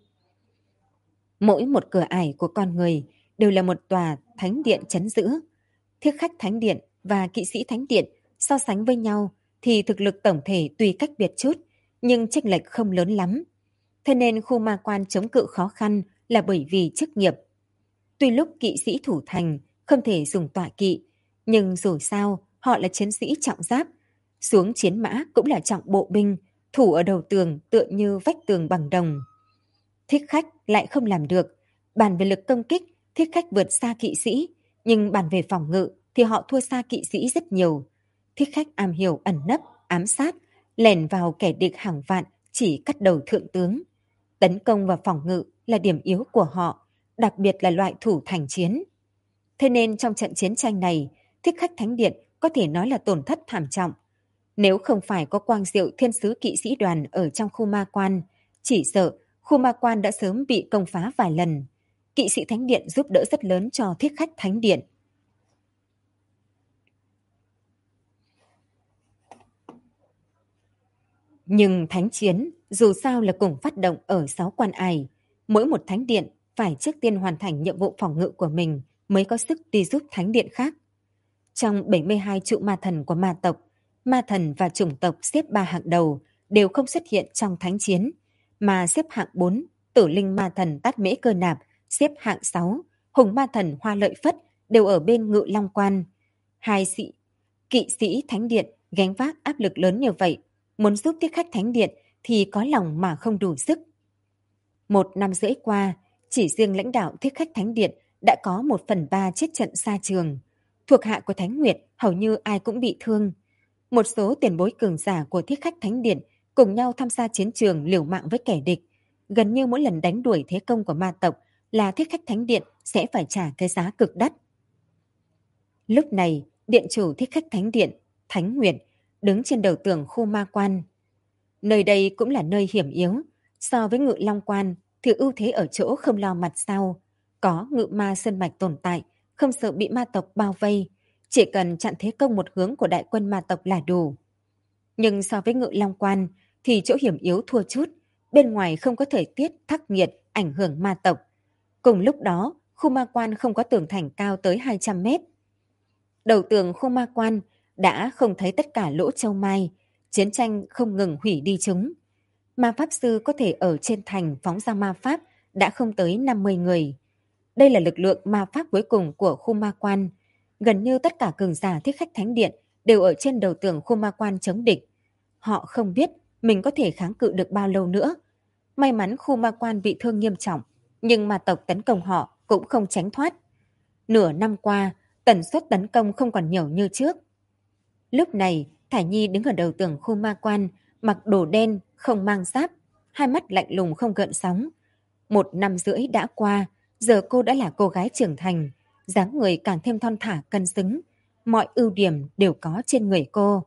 Mỗi một cửa ải của con người đều là một tòa thánh điện trấn giữ. Thiết khách thánh điện và kỵ sĩ thánh điện so sánh với nhau thì thực lực tổng thể tuy cách biệt chút, nhưng chênh lệch không lớn lắm. Thế nên khu ma quan chống cự khó khăn là bởi vì chức nghiệp. Tuy lúc kỵ sĩ thủ thành không thể dùng tọa kỵ, nhưng dù sao họ là chiến sĩ trọng giáp. Xuống chiến mã cũng là trọng bộ binh, thủ ở đầu tường tựa như vách tường bằng đồng. Thiết khách lại không làm được. Bàn về lực công kích, thiết khách vượt xa kỵ sĩ, nhưng bàn về phòng ngự thì họ thua xa kỵ sĩ rất nhiều. Thiết khách am hiểu ẩn nấp, ám sát, lèn vào kẻ địch hàng vạn chỉ cắt đầu thượng tướng. Tấn công và phòng ngự là điểm yếu của họ, đặc biệt là loại thủ thành chiến. Thế nên trong trận chiến tranh này, thiết khách thánh điện có thể nói là tổn thất thảm trọng. Nếu không phải có quang diệu thiên sứ kỵ sĩ đoàn ở trong khu ma quan, chỉ sợ khu ma quan đã sớm bị công phá vài lần. Kỵ sĩ thánh điện giúp đỡ rất lớn cho thiết khách thánh điện. Nhưng thánh chiến dù sao là cùng phát động ở 6 quan ải. Mỗi một thánh điện phải trước tiên hoàn thành nhiệm vụ phòng ngự của mình mới có sức đi giúp thánh điện khác. Trong 72 trụ ma thần của ma tộc, ma thần và chủng tộc xếp 3 hạng đầu đều không xuất hiện trong thánh chiến, mà xếp hạng 4, tử linh ma thần Tát Mễ Cơ Nạp, xếp hạng 6, hùng ma thần Hoa Lợi Phất đều ở bên Ngự Long Quan. Kỵ sĩ thánh điện gánh vác áp lực lớn như vậy, muốn giúp thiết khách thánh điện thì có lòng mà không đủ sức. 1 năm rưỡi qua, chỉ riêng lãnh đạo thiết khách thánh điện đã có 1/3 chết trận xa trường. Thuộc hạ của Thánh Nguyệt hầu như ai cũng bị thương. Một số tiền bối cường giả của thiết khách thánh điện cùng nhau tham gia chiến trường liều mạng với kẻ địch. Gần như mỗi lần đánh đuổi thế công của ma tộc là Thiết Khách Thánh Điện sẽ phải trả cái giá cực đắt. Lúc này, điện chủ Thiết Khách Thánh Điện, Thánh Nguyệt, đứng trên đầu tường khu ma quan. Nơi đây cũng là nơi hiểm yếu. So với Ngự Long Quan thì ưu thế ở chỗ không lo mặt sau. Có Ngự Ma Sơn Mạch tồn tại, không sợ bị ma tộc bao vây. Chỉ cần chặn thế công một hướng của đại quân ma tộc là đủ. Nhưng so với Ngự Long Quan thì chỗ hiểm yếu thua chút. Bên ngoài không có thời tiết khắc nghiệt ảnh hưởng ma tộc. Cùng lúc đó, khu ma quan không có tường thành cao tới 200 mét. Đầu tường khu ma quan đã không thấy tất cả lỗ châu mai, chiến tranh không ngừng hủy đi chúng. Ma pháp sư có thể ở trên thành phóng ra ma pháp đã không tới 50 người. Đây là lực lượng ma pháp cuối cùng của khu ma quan. Gần như tất cả cường giả Thiết Khách Thánh Điện đều ở trên đầu tường khu ma quan chống địch. Họ không biết mình có thể kháng cự được bao lâu nữa. May mắn khu ma quan bị thương nghiêm trọng, nhưng ma tộc tấn công họ cũng không tránh thoát. Nửa năm qua, tần suất tấn công không còn nhiều như trước. Lúc này, Thải Nhi đứng ở đầu tường khu ma quan, mặc đồ đen, không mang giáp, hai mắt lạnh lùng không gợn sóng. 1 năm rưỡi đã qua, giờ cô đã là cô gái trưởng thành, dáng người càng thêm thon thả cân xứng, mọi ưu điểm đều có trên người cô.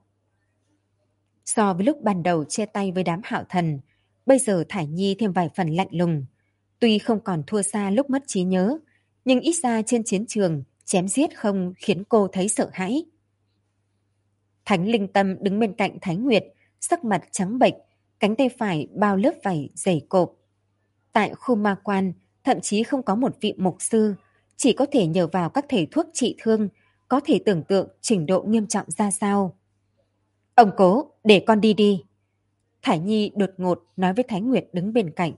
So với lúc ban đầu chia tay với đám Hạo Thần, bây giờ Thải Nhi thêm vài phần lạnh lùng. Tuy không còn thua xa lúc mất trí nhớ, nhưng ít ra trên chiến trường, chém giết không khiến cô thấy sợ hãi. Thánh Linh Tâm đứng bên cạnh Thái Nguyệt, sắc mặt trắng bệch, cánh tay phải bao lớp vảy dày cộp. Tại khu ma quan, thậm chí không có một vị mục sư, chỉ có thể nhờ vào các thầy thuốc trị thương, có thể tưởng tượng trình độ nghiêm trọng ra sao. Ông cố, để con đi đi. Thải Nhi đột ngột nói với Thái Nguyệt đứng bên cạnh.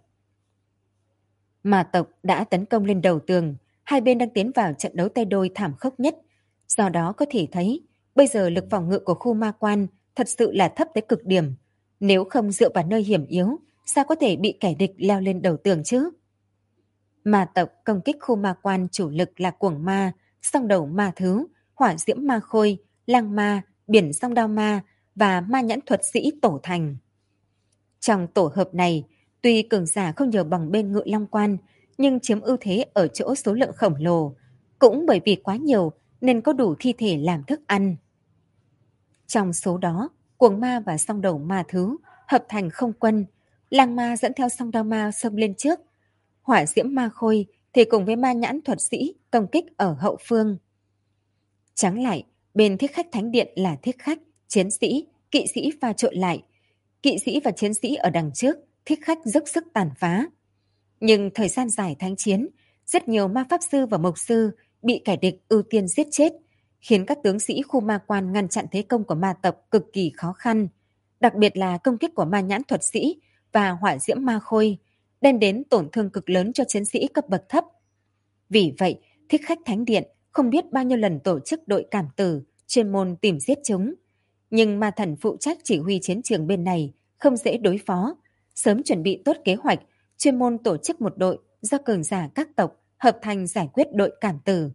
Ma tộc đã tấn công lên đầu tường, hai bên đang tiến vào trận đấu tay đôi thảm khốc nhất. Do đó có thể thấy, bây giờ lực phòng ngự của khu ma quan thật sự là thấp tới cực điểm. Nếu không dựa vào nơi hiểm yếu, sao có thể bị kẻ địch leo lên đầu tường chứ? Ma tộc công kích khu ma quan chủ lực là cuồng ma, song đầu ma thứ, hỏa diễm ma khôi, lang ma, biển song đao ma và ma nhãn thuật sĩ tổ thành. Trong tổ hợp này, tuy cường giả không nhờ bằng bên Ngự Long Quan, nhưng chiếm ưu thế ở chỗ số lượng khổng lồ. Cũng bởi vì quá nhiều nên có đủ thi thể làm thức ăn. Trong số đó, cuồng ma và song đầu ma thứ hợp thành không quân. Lang ma dẫn theo song đao ma xông lên trước. Hỏa diễm ma khôi thì cùng với ma nhãn thuật sĩ công kích ở hậu phương. Trái lại, bên Thiết Khách Thánh Điện là thiết khách, chiến sĩ, kỵ sĩ pha trộn lại. Kỵ sĩ và chiến sĩ ở đằng trước, Thiết Khách dốc sức tàn phá. Nhưng thời gian dài thánh chiến, rất nhiều ma pháp sư và mộc sư bị kẻ địch ưu tiên giết chết, khiến các tướng sĩ khu ma quan ngăn chặn thế công của ma tộc cực kỳ khó khăn. Đặc biệt là công kích của ma nhãn thuật sĩ và hỏa diễm ma khôi, đem đến tổn thương cực lớn cho chiến sĩ cấp bậc thấp. Vì vậy, Thiết Khách Thánh Điện không biết bao nhiêu lần tổ chức đội cảm tử, chuyên môn tìm giết chúng. Nhưng ma thần phụ trách chỉ huy chiến trường bên này không dễ đối phó. Sớm chuẩn bị tốt kế hoạch, chuyên môn tổ chức một đội do cường giả các tộc hợp thành giải quyết đội cảm tử.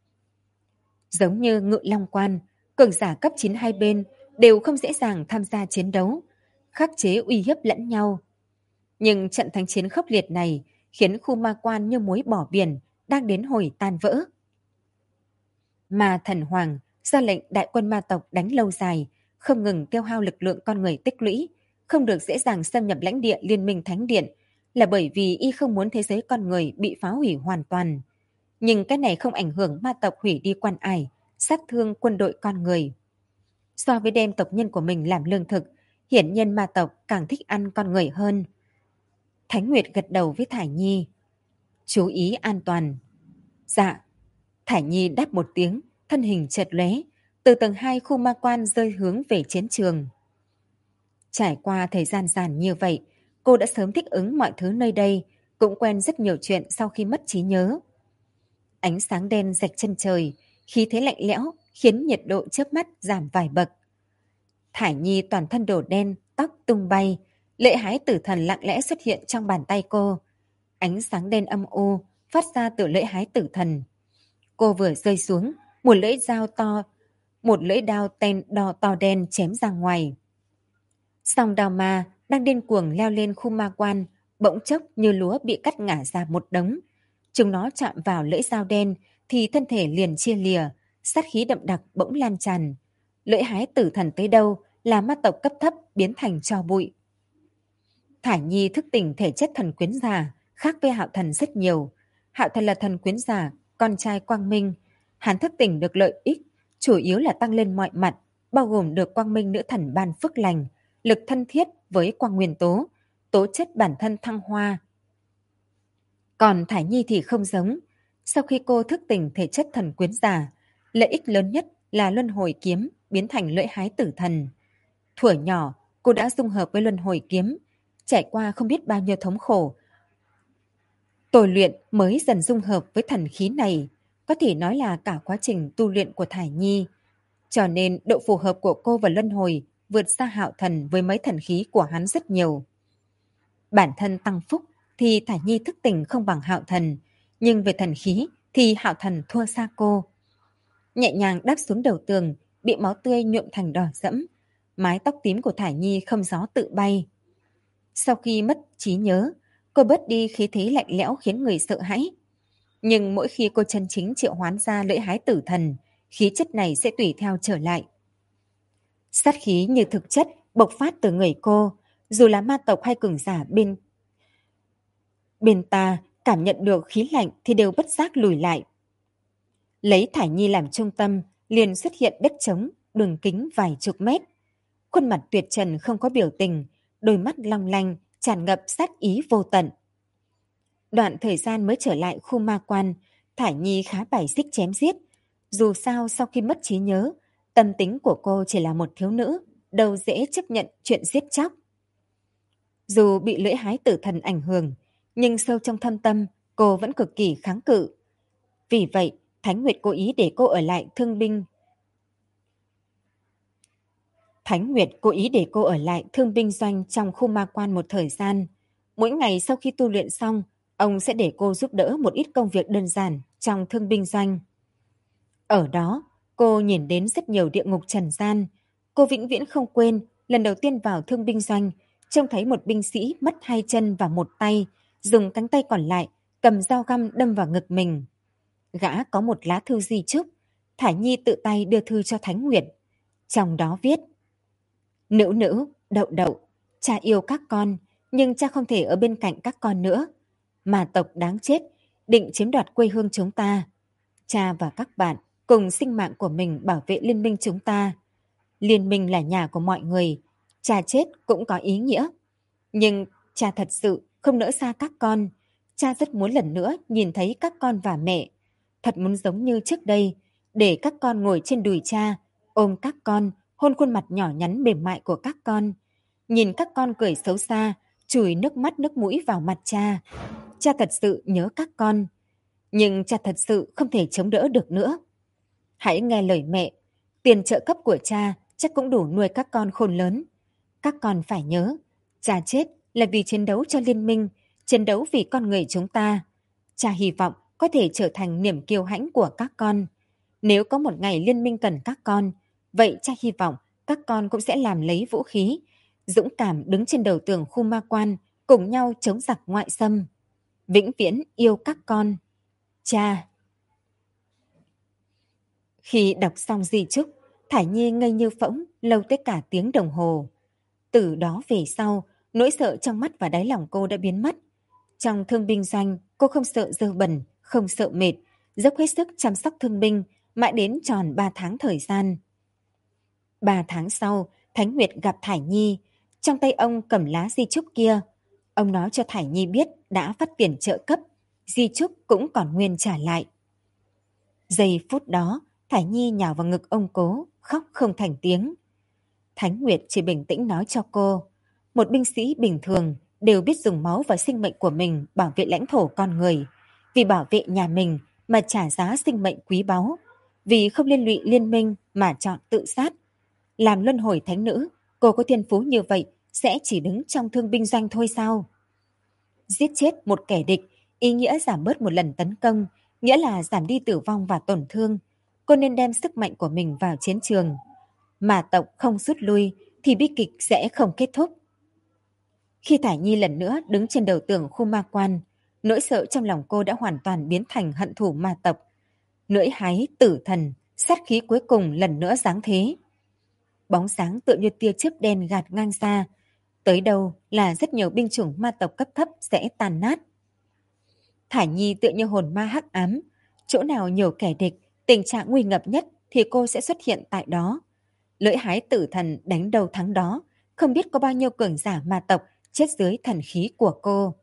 Giống như Ngự Long Quan, cường giả cấp 9 hai bên đều không dễ dàng tham gia chiến đấu, khắc chế uy hiếp lẫn nhau. Nhưng trận thánh chiến khốc liệt này khiến khu ma quan như muối bỏ biển, đang đến hồi tan vỡ. Ma thần hoàng ra lệnh đại quân ma tộc đánh lâu dài, không ngừng tiêu hao lực lượng con người tích lũy, không được dễ dàng xâm nhập lãnh địa Liên minh Thánh Điện, là bởi vì y không muốn thế giới con người bị phá hủy hoàn toàn. Nhưng cái này không ảnh hưởng ma tộc hủy đi quan ải, sát thương quân đội con người. So với đem tộc nhân của mình làm lương thực, hiển nhiên ma tộc càng thích ăn con người hơn. Thánh Nguyệt gật đầu với Thải Nhi. Chú ý an toàn. Dạ. Thải Nhi đáp một tiếng, thân hình chợt lóe, từ tầng 2 khu ma quan rơi hướng về chiến trường. Trải qua thời gian dài như vậy, cô đã sớm thích ứng mọi thứ nơi đây, cũng quen rất nhiều chuyện sau khi mất trí nhớ. Ánh sáng đen rạch chân trời, khí thế lạnh lẽo khiến nhiệt độ chớp mắt giảm vài bậc. Thải Nhi toàn thân đổ đen, tóc tung bay, lệ hái tử thần lặng lẽ xuất hiện trong bàn tay cô. Ánh sáng đen âm u phát ra từ lưỡi hái tử thần. Cô vừa rơi xuống, một lưỡi đao ten đo to đen chém ra ngoài. Song đao ma đang điên cuồng leo lên khu ma quan, bỗng chốc như lúa bị cắt ngả ra một đống. Chúng nó chạm vào lưỡi dao đen thì thân thể liền chia lìa, sát khí đậm đặc bỗng lan tràn. Lưỡi hái tử thần tới đâu là ma tộc cấp thấp biến thành tro bụi. Thải Nhi thức tỉnh thể chất thần quyến giả, khác với Hạo Thần rất nhiều. Hạo Thần là thần quyến giả, con trai quang minh. Hắn thức tỉnh được lợi ích, chủ yếu là tăng lên mọi mặt, bao gồm được quang minh nữ thần ban phước lành, lực thân thiết với quang nguyên tố, tố chất bản thân thăng hoa. Còn Thải Nhi thì không giống. Sau khi cô thức tỉnh thể chất thần quyến giả, lợi ích lớn nhất là luân hồi kiếm biến thành lưỡi hái tử thần. Thuở nhỏ, cô đã dung hợp với luân hồi kiếm, trải qua không biết bao nhiêu thống khổ. Tôi luyện mới dần dung hợp với thần khí này, có thể nói là cả quá trình tu luyện của Thải Nhi. Cho nên độ phù hợp của cô và luân hồi vượt xa Hạo Thần với mấy thần khí của hắn rất nhiều. Bản thân tăng phúc thì Thải Nhi thức tỉnh không bằng Hạo Thần, nhưng về thần khí thì Hạo Thần thua xa cô. Nhẹ nhàng đáp xuống đầu tường, bị máu tươi nhuộm thành đỏ sẫm, mái tóc tím của Thải Nhi không gió tự bay. Sau khi mất trí nhớ, cô bớt đi khí thế lạnh lẽo khiến người sợ hãi. Nhưng mỗi khi cô chân chính triệu hoán ra lưỡi hái tử thần, khí chất này sẽ tùy theo trở lại. Sát khí như thực chất bộc phát từ người cô, dù là ma tộc hay cường giả bên ta cảm nhận được khí lạnh thì đều bất giác lùi lại. Lấy Thải Nhi làm trung tâm, liền xuất hiện đất trống, đường kính vài chục mét. Khuôn mặt tuyệt trần không có biểu tình, đôi mắt long lanh, tràn ngập sát ý vô tận. Đoạn thời gian mới trở lại khu ma quan, Thải Nhi khá bài xích chém giết. Dù sao sau khi mất trí nhớ, tâm tính của cô chỉ là một thiếu nữ, đâu dễ chấp nhận chuyện giết chóc. Dù bị lưỡi hái tử thần ảnh hưởng, nhưng sâu trong thâm tâm, cô vẫn cực kỳ kháng cự. Vì vậy, Thánh Nguyệt cố ý để cô ở lại thương binh doanh trong khu ma quan một thời gian. Mỗi ngày sau khi tu luyện xong, ông sẽ để cô giúp đỡ một ít công việc đơn giản trong thương binh doanh. Ở đó, cô nhìn đến rất nhiều địa ngục trần gian. Cô vĩnh viễn không quên lần đầu tiên vào thương binh doanh, trông thấy một binh sĩ mất hai chân và một tay, dùng cánh tay còn lại cầm dao găm đâm vào ngực mình. Gã có một lá thư di chúc, Thải Nhi tự tay đưa thư cho Thánh Nguyệt. Trong đó viết: Nữ nữ, đậu đậu, cha yêu các con, nhưng cha không thể ở bên cạnh các con nữa. Mà tộc đáng chết, định chiếm đoạt quê hương chúng ta. Cha và các bạn cùng sinh mạng của mình bảo vệ liên minh chúng ta. Liên minh là nhà của mọi người, cha chết cũng có ý nghĩa. Nhưng cha thật sự không nỡ xa các con. Cha rất muốn lần nữa nhìn thấy các con và mẹ. Thật muốn giống như trước đây, để các con ngồi trên đùi cha, ôm các con, hôn khuôn mặt nhỏ nhắn mềm mại của các con. Nhìn các con cười xấu xa, chùi nước mắt nước mũi vào mặt cha. Cha thật sự nhớ các con. Nhưng cha thật sự không thể chống đỡ được nữa. Hãy nghe lời mẹ, tiền trợ cấp của cha chắc cũng đủ nuôi các con khôn lớn. Các con phải nhớ, cha chết là vì chiến đấu cho liên minh, chiến đấu vì con người chúng ta. Cha hy vọng có thể trở thành niềm kiêu hãnh của các con. Nếu có một ngày liên minh cần các con, vậy cha hy vọng các con cũng sẽ làm lấy vũ khí, dũng cảm đứng trên đầu tường khu ma quan, cùng nhau chống giặc ngoại xâm. Vĩnh viễn yêu các con. Cha. Khi đọc xong di chúc, Thải Nhi ngây như phỗng lâu tới cả tiếng đồng hồ. Từ đó về sau, nỗi sợ trong mắt và đáy lòng cô đã biến mất. Trong thương binh doanh, cô không sợ dơ bẩn, không sợ mệt, dốc hết sức chăm sóc thương binh, mãi đến tròn 3 tháng thời gian. 3 tháng sau, Thánh Nguyệt gặp Thải Nhi. Trong tay ông cầm lá di chúc kia. Ông nói cho Thải Nhi biết đã phát tiền trợ cấp, di chúc cũng còn nguyên trả lại. Giây phút đó, Thải Nhi nhào vào ngực ông cố, khóc không thành tiếng. Thánh Nguyệt chỉ bình tĩnh nói cho cô, một binh sĩ bình thường đều biết dùng máu và sinh mệnh của mình bảo vệ lãnh thổ con người, vì bảo vệ nhà mình mà trả giá sinh mệnh quý báu, vì không liên lụy liên minh mà chọn tự sát. Làm luân hồi thánh nữ, cô có thiên phú như vậy sẽ chỉ đứng trong thương binh doanh thôi sao? Giết chết một kẻ địch, ý nghĩa giảm bớt một lần tấn công, nghĩa là giảm đi tử vong và tổn thương. Cô nên đem sức mạnh của mình vào chiến trường. Mà tộc không rút lui thì bi kịch sẽ không kết thúc. Khi Thải Nhi lần nữa đứng trên đầu tường khu ma quan, nỗi sợ trong lòng cô đã hoàn toàn biến thành hận thù ma tộc. Lưỡi hái tử thần, sát khí cuối cùng lần nữa giáng thế. Bóng dáng tựa như tia chớp đen gạt ngang xa, tới đâu là rất nhiều binh chủng ma tộc cấp thấp sẽ tàn nát. Thải Nhi tựa như hồn ma hắc ám, chỗ nào nhiều kẻ địch, tình trạng nguy ngập nhất thì cô sẽ xuất hiện tại đó. Lưỡi hái tử thần đánh đầu thắng đó, không biết có bao nhiêu cường giả ma tộc chết dưới thần khí của cô.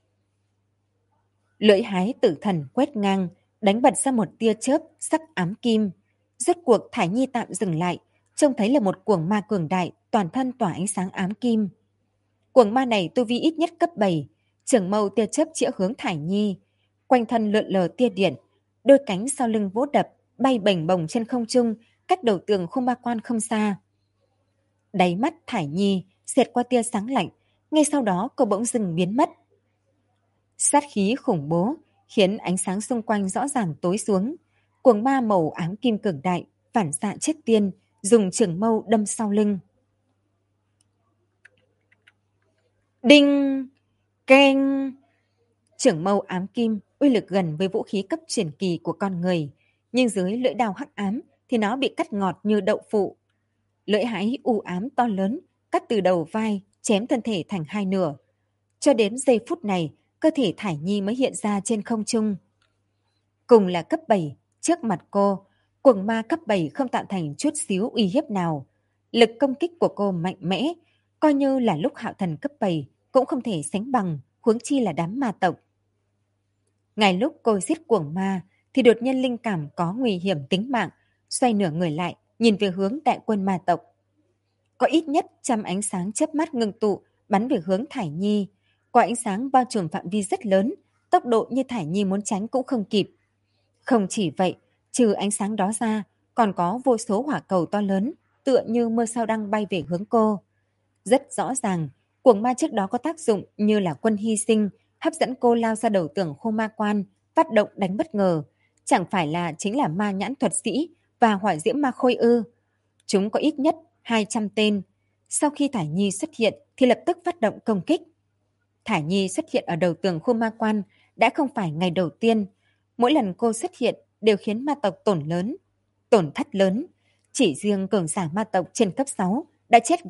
Lưỡi hái tử thần quét ngang, đánh bật ra một tia chớp sắc ám kim. Rốt cuộc Thải Nhi tạm dừng lại, trông thấy là một cuồng ma cường đại, toàn thân tỏa ánh sáng ám kim. Cuồng ma này tu vi ít nhất cấp 7, trường mâu tia chớp chĩa hướng Thải Nhi, quanh thân lượn lờ tia điện, đôi cánh sau lưng vỗ đập, bay bềnh bồng trên không trung, cách đầu tường khung ma quan không xa. Đáy mắt Thải Nhi xẹt qua tia sáng lạnh, ngay sau đó cô bỗng dừng biến mất. Sát khí khủng bố khiến ánh sáng xung quanh rõ ràng tối xuống. Cuồng ma màu ám kim cường đại phản xạ chết tiên, dùng trường mâu đâm sau lưng. Đinh! Keng! Trường mâu ám kim uy lực gần với vũ khí cấp truyền kỳ của con người, nhưng dưới lưỡi đao hắc ám thì nó bị cắt ngọt như đậu phụ. Lưỡi hái u ám to lớn cắt từ đầu vai, chém thân thể thành hai nửa. Cho đến giây phút này, cơ thể Thải Nhi mới hiện ra trên không trung. Cùng là cấp 7, trước mặt cô, cuồng ma cấp 7 không tạo thành chút xíu uy hiếp nào. Lực công kích của cô mạnh mẽ, coi như là lúc Hạo Thần cấp 7 cũng không thể sánh bằng, huống chi là đám ma tộc. Ngay lúc cô giết cuồng ma, thì đột nhiên linh cảm có nguy hiểm tính mạng, xoay nửa người lại, nhìn về hướng đại quân ma tộc. Có ít nhất 100 ánh sáng chớp mắt ngưng tụ, bắn về hướng Thải Nhi. Quả ánh sáng bao trùm phạm vi rất lớn, tốc độ như Thải Nhi muốn tránh cũng không kịp. Không chỉ vậy, trừ ánh sáng đó ra, còn có vô số hỏa cầu to lớn, tựa như mưa sao đăng bay về hướng cô. Rất rõ ràng, cuồng ma trước đó có tác dụng như là quân hy sinh, hấp dẫn cô lao ra đầu tường khu ma quan, phát động đánh bất ngờ. Chẳng phải là chính là ma nhãn thuật sĩ và hỏa diễm ma khôi ư. Chúng có ít nhất 200 tên. Sau khi Thải Nhi xuất hiện thì lập tức phát động công kích. Thải Nhi xuất hiện ở đầu tường khu ma quan đã không phải ngày đầu tiên. Mỗi lần cô xuất hiện đều khiến ma tộc tổn thất lớn. Chỉ riêng cường giả ma tộc trên cấp 6 đã chết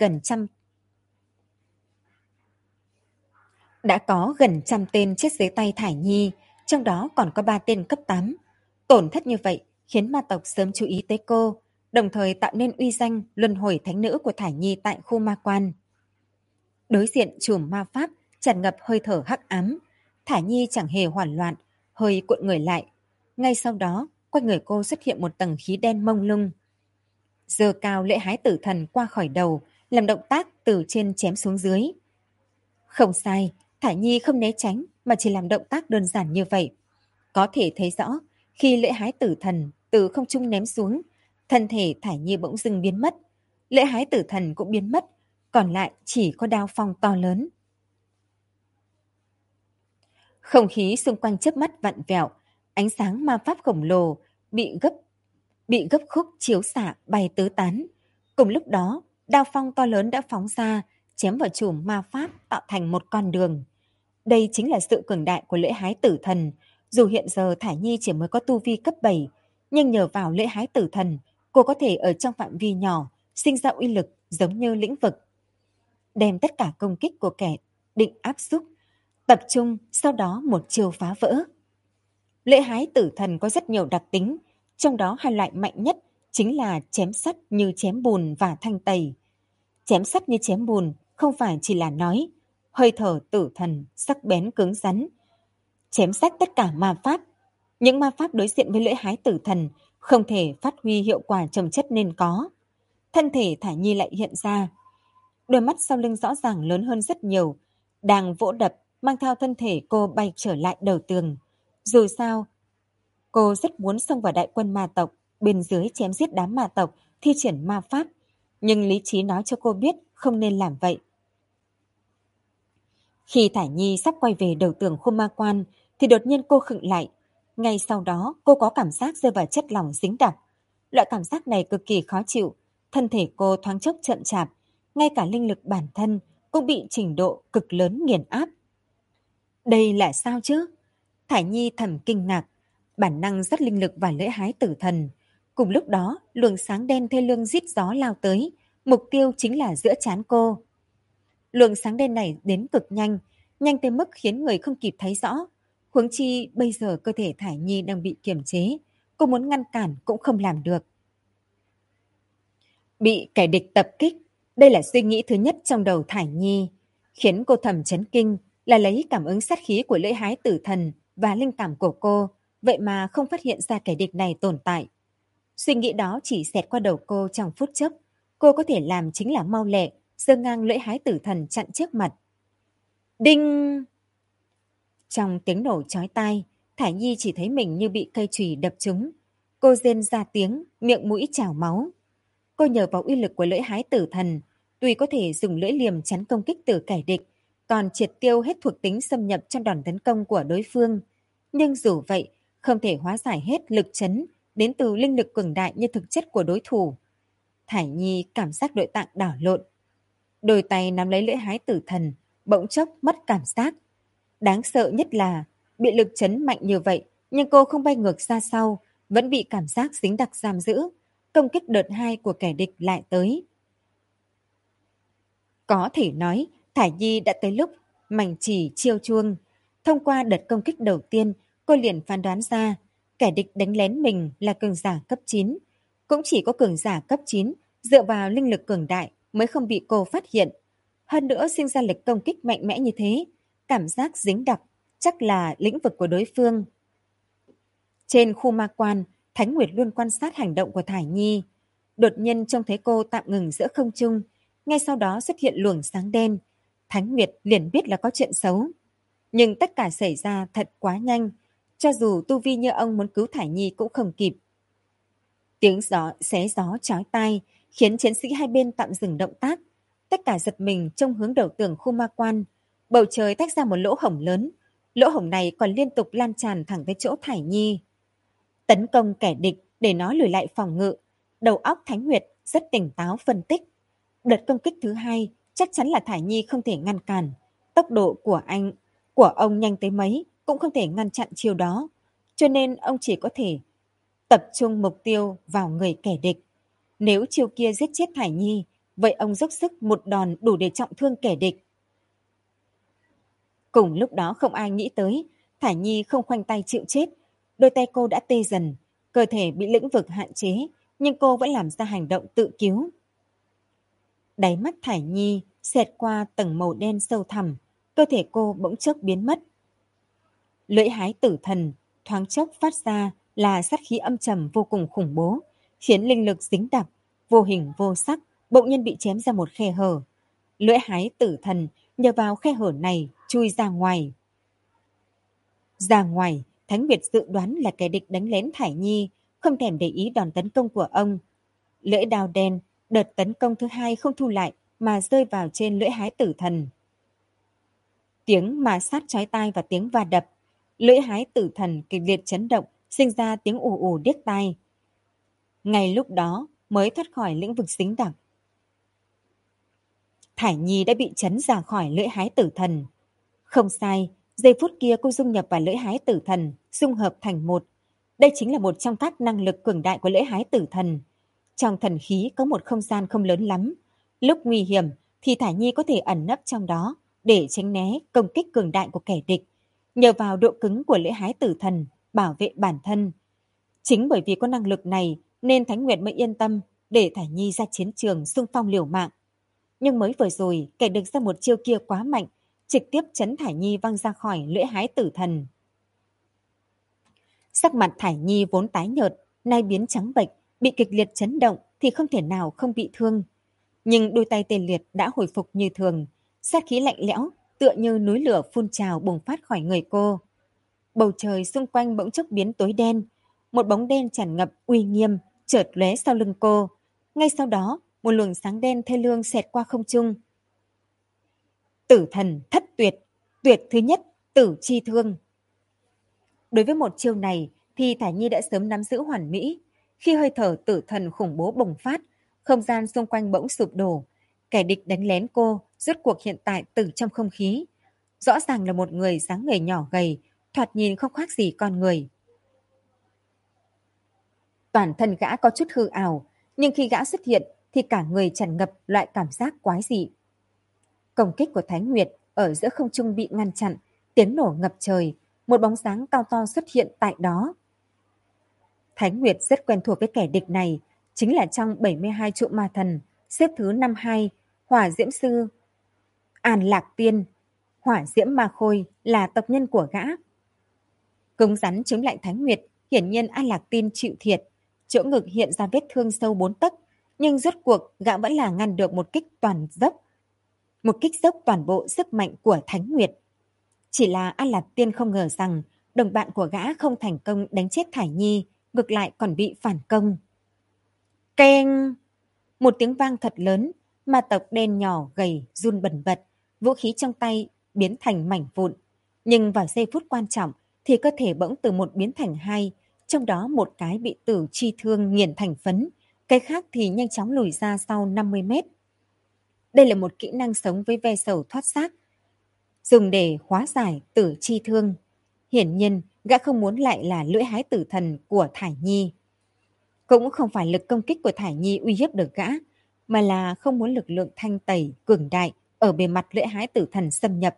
đã có gần 100 tên chết dưới tay Thải Nhi, trong đó còn có 3 tên cấp 8. Tổn thất như vậy khiến ma tộc sớm chú ý tới cô, đồng thời tạo nên uy danh luân hồi thánh nữ của Thải Nhi tại khu ma quan. Đối diện chùm ma pháp tràn ngập hơi thở hắc ám, Thải Nhi chẳng hề hoảng loạn, hơi cuộn người lại. Ngay sau đó, quanh người cô xuất hiện một tầng khí đen mông lung. Giơ cao lễ hái tử thần qua khỏi đầu, làm động tác từ trên chém xuống dưới. Không sai, Thải Nhi không né tránh mà chỉ làm động tác đơn giản như vậy. Có thể thấy rõ, khi lễ hái tử thần từ không trung ném xuống, thân thể Thải Nhi bỗng dưng biến mất. Lễ hái tử thần cũng biến mất, còn lại chỉ có đao phong to lớn. Không khí xung quanh chớp mắt vặn vẹo, ánh sáng ma pháp khổng lồ bị gấp khúc chiếu xạ bay tứ tán. Cùng lúc đó, đao phong to lớn đã phóng ra, chém vào chùm ma pháp tạo thành một con đường. Đây chính là sự cường đại của lễ hái tử thần. Dù hiện giờ Thải Nhi chỉ mới có tu vi cấp 7, nhưng nhờ vào lễ hái tử thần, cô có thể ở trong phạm vi nhỏ sinh ra uy lực giống như lĩnh vực. Đem tất cả công kích của kẻ định áp xúc, tập trung, sau đó một chiều phá vỡ. Lễ hái tử thần có rất nhiều đặc tính, trong đó hai loại mạnh nhất chính là chém sắt như chém bùn và thanh tẩy. Chém sắt như chém bùn không phải chỉ là nói, hơi thở tử thần sắc bén cứng rắn. Chém sách tất cả ma pháp. Những ma pháp đối diện với lễ hái tử thần không thể phát huy hiệu quả chồng chất nên có. Thân thể Thải Nhi lại hiện ra. Đôi mắt sau lưng rõ ràng lớn hơn rất nhiều, đang vỗ đập mang theo thân thể cô bay trở lại đầu tường. Dù sao, cô rất muốn xông vào đại quân ma tộc, bên dưới chém giết đám ma tộc, thi triển ma pháp. Nhưng lý trí nói cho cô biết không nên làm vậy. Khi Thải Nhi sắp quay về đầu tường khu ma quan, thì đột nhiên cô khựng lại. Ngay sau đó, cô có cảm giác rơi vào chất lỏng dính đặc. Loại cảm giác này cực kỳ khó chịu. Thân thể cô thoáng chốc chậm chạp. Ngay cả linh lực bản thân cũng bị trình độ cực lớn nghiền áp. Đây là sao chứ? Thải Nhi thầm kinh ngạc, bản năng dắt linh lực vào lưỡi hái tử thần. Cùng lúc đó, luồng sáng đen thê lương rít gió lao tới, mục tiêu chính là giữa trán cô. Luồng sáng đen này đến cực nhanh, nhanh tới mức khiến người không kịp thấy rõ. Huống chi bây giờ cơ thể Thải Nhi đang bị kiềm chế, cô muốn ngăn cản cũng không làm được. Bị kẻ địch tập kích, đây là suy nghĩ thứ nhất trong đầu Thải Nhi, khiến cô thầm chấn kinh là lấy cảm ứng sát khí của lưỡi hái tử thần và linh cảm của cô, vậy mà không phát hiện ra kẻ địch này tồn tại. Suy nghĩ đó chỉ xẹt qua đầu cô trong phút chốc, cô có thể làm chính là mau lẹ, giơ ngang lưỡi hái tử thần chặn trước mặt. Đinh! Trong tiếng nổ chói tai, Thải Nhi chỉ thấy mình như bị cây chùy đập trúng. Cô rên ra tiếng, miệng mũi trào máu. Cô nhờ vào uy lực của lưỡi hái tử thần, tuy có thể dùng lưỡi liềm chắn công kích từ kẻ địch, còn triệt tiêu hết thuộc tính xâm nhập trong đòn tấn công của đối phương. Nhưng dù vậy, không thể hóa giải hết lực chấn đến từ linh lực cường đại như thực chất của đối thủ. Thải Nhi cảm giác nội tạng đảo lộn. Đôi tay nắm lấy lưỡi hái tử thần, bỗng chốc mất cảm giác. Đáng sợ nhất là bị lực chấn mạnh như vậy, nhưng cô không bay ngược ra sau, vẫn bị cảm giác dính đặc giam giữ. Công kích đợt 2 của kẻ địch lại tới. Có thể nói, Thải Nhi đã tới lúc mảnh chỉ chiêu chuông. Thông qua đợt công kích đầu tiên, cô liền phán đoán ra kẻ địch đánh lén mình là cường giả cấp 9. Cũng chỉ có cường giả cấp 9 dựa vào linh lực cường đại mới không bị cô phát hiện. Hơn nữa sinh ra lực công kích mạnh mẽ như thế, cảm giác dính đặc chắc là lĩnh vực của đối phương. Trên khu ma quan, Thánh Nguyệt luôn quan sát hành động của Thải Nhi. Đột nhiên trông thấy cô tạm ngừng giữa không trung, ngay sau đó xuất hiện luồng sáng đen. Thánh Nguyệt liền biết là có chuyện xấu. Nhưng tất cả xảy ra thật quá nhanh, cho dù tu vi như ông muốn cứu Thải Nhi cũng không kịp. Tiếng gió xé gió chói tai khiến chiến sĩ hai bên tạm dừng động tác. Tất cả giật mình trông hướng đầu tường khu ma quan. Bầu trời tách ra một lỗ hổng lớn. Lỗ hổng này còn liên tục lan tràn thẳng tới chỗ Thải Nhi. Tấn công kẻ địch để nó lùi lại phòng ngự. Đầu óc Thánh Nguyệt rất tỉnh táo phân tích. Đợt công kích thứ hai chắc chắn là Thải Nhi không thể ngăn cản. Tốc độ của ông nhanh tới mấy cũng không thể ngăn chặn chiêu đó. Cho nên ông chỉ có thể tập trung mục tiêu vào người kẻ địch. Nếu chiêu kia giết chết Thải Nhi, vậy ông dốc sức một đòn đủ để trọng thương kẻ địch. Cùng lúc đó không ai nghĩ tới, Thải Nhi không khoanh tay chịu chết. Đôi tay cô đã tê dần, cơ thể bị lĩnh vực hạn chế, nhưng cô vẫn làm ra hành động tự cứu. Đáy mắt Thải Nhi xẹt qua tầng màu đen sâu thẳm, cơ thể cô bỗng chốc biến mất. Lưỡi hái tử thần thoáng chốc phát ra là sát khí âm trầm vô cùng khủng bố, khiến linh lực dính đặc, vô hình vô sắc, bỗng nhiên bị chém ra một khe hở. Lưỡi hái tử thần nhờ vào khe hở này chui ra ngoài. Ra ngoài, Thánh Việt dự đoán là kẻ địch đánh lén Thải Nhi, không thèm để ý đòn tấn công của ông. Lưỡi đao đen, đợt tấn công thứ hai không thu lại mà rơi vào trên lưỡi hái tử thần. Tiếng ma sát chói tai và tiếng va đập, lưỡi hái tử thần kịch liệt chấn động, sinh ra tiếng ù ù điếc tai. Ngay lúc đó mới thoát khỏi lĩnh vực dính đặc. Thải Nhi đã bị chấn ra khỏi lưỡi hái tử thần. Không sai, giây phút kia cô dung nhập vào lưỡi hái tử thần, dung hợp thành một. Đây chính là một trong các năng lực cường đại của lưỡi hái tử thần. Trong thần khí có một không gian không lớn lắm. Lúc nguy hiểm thì Thải Nhi có thể ẩn nấp trong đó để tránh né công kích cường đại của kẻ địch. Nhờ vào độ cứng của lưỡi hái tử thần, bảo vệ bản thân. Chính bởi vì có năng lực này nên Thánh Nguyệt mới yên tâm để Thải Nhi ra chiến trường xung phong liều mạng. Nhưng mới vừa rồi kẻ địch ra một chiêu kia quá mạnh, trực tiếp chấn Thải Nhi văng ra khỏi lưỡi hái tử thần. Sắc mặt Thải Nhi vốn tái nhợt, nay biến trắng bệch, bị kịch liệt chấn động thì không thể nào không bị thương. Nhưng đôi tay tê liệt đã hồi phục như thường, sát khí lạnh lẽo tựa như núi lửa phun trào bùng phát khỏi người cô. Bầu trời xung quanh bỗng chốc biến tối đen, một bóng đen tràn ngập uy nghiêm chợt lóe sau lưng cô. Ngay sau đó, một luồng sáng đen thê lương xẹt qua không trung. Tử thần thất tuyệt, tuyệt thứ nhất, tử chi thương. Đối với một chiêu này thì Thải Nhi đã sớm nắm giữ hoàn mỹ. Khi hơi thở tử thần khủng bố bùng phát, không gian xung quanh bỗng sụp đổ. kẻ địch đánh lén cô rốt cuộc hiện tại từ trong không khí. Rõ ràng là một người dáng người nhỏ gầy, thoạt nhìn không khác gì con người. Toàn thân gã có chút hư ảo, nhưng khi gã xuất hiện thì cả người tràn ngập loại cảm giác quái dị. Công kích của Thái Nguyệt ở giữa không trung bị ngăn chặn, tiếng nổ ngập trời, một bóng dáng cao to xuất hiện tại đó. Thái Nguyệt rất quen thuộc với kẻ địch này, chính là trong 72 trụ ma thần, xếp thứ 52, Hỏa Diễm Sư An Lạc Tiên. Hỏa Diễm Ma Khôi là tộc nhân của gã. Cứng rắn chống lại Thái Nguyệt, hiển nhiên An Lạc Tiên chịu thiệt, chỗ ngực hiện ra vết thương sâu 4 tấc, nhưng rốt cuộc gã vẫn là ngăn được một kích dốc toàn bộ sức mạnh của Thánh Nguyệt. Chỉ là An Lạc Tiên không ngờ rằng đồng bạn của gã không thành công đánh chết Thải Nhi, ngược lại còn bị phản công. Keng! Một tiếng vang thật lớn, ma tộc đen nhỏ gầy run bần bật, vũ khí trong tay biến thành mảnh vụn. Nhưng vào giây phút quan trọng thì cơ thể bỗng từ một biến thành hai, trong đó một cái bị tử chi thương nghiền thành phấn, cái khác thì nhanh chóng lùi ra sau 50 mét. Đây là một kỹ năng sống với ve sầu thoát xác, dùng để hóa giải tử chi thương. Hiển nhiên, gã không muốn lại là lưỡi hái tử thần của Thải Nhi. Cũng không phải lực công kích của Thải Nhi uy hiếp được gã, mà là không muốn lực lượng thanh tẩy cường đại ở bề mặt lưỡi hái tử thần xâm nhập.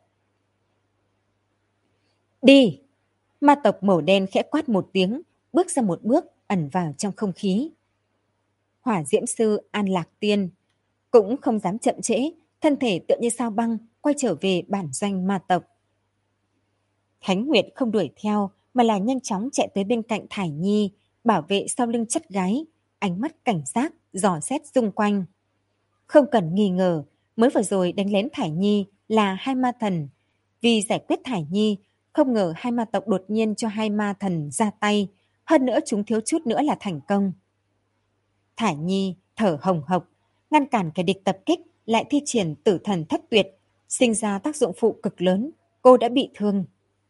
Đi! Ma tộc màu đen khẽ quát một tiếng, bước ra một bước, ẩn vào trong không khí. Hỏa Diễm Sư An Lạc Tiên cũng không dám chậm trễ, thân thể tựa như sao băng, quay trở về bản doanh ma tộc. Thánh Nguyệt không đuổi theo, mà là nhanh chóng chạy tới bên cạnh Thải Nhi, bảo vệ sau lưng chất gái, ánh mắt cảnh giác, dò xét xung quanh. Không cần nghi ngờ, mới vừa rồi đánh lén Thải Nhi là hai ma thần. Vì giải quyết Thải Nhi, không ngờ hai ma tộc đột nhiên cho hai ma thần ra tay, hơn nữa chúng thiếu chút nữa là thành công. Thải Nhi thở hồng hộc, ngăn cản kẻ địch tập kích, lại thi triển tử thần thất tuyệt, sinh ra tác dụng phụ cực lớn, cô đã bị thương.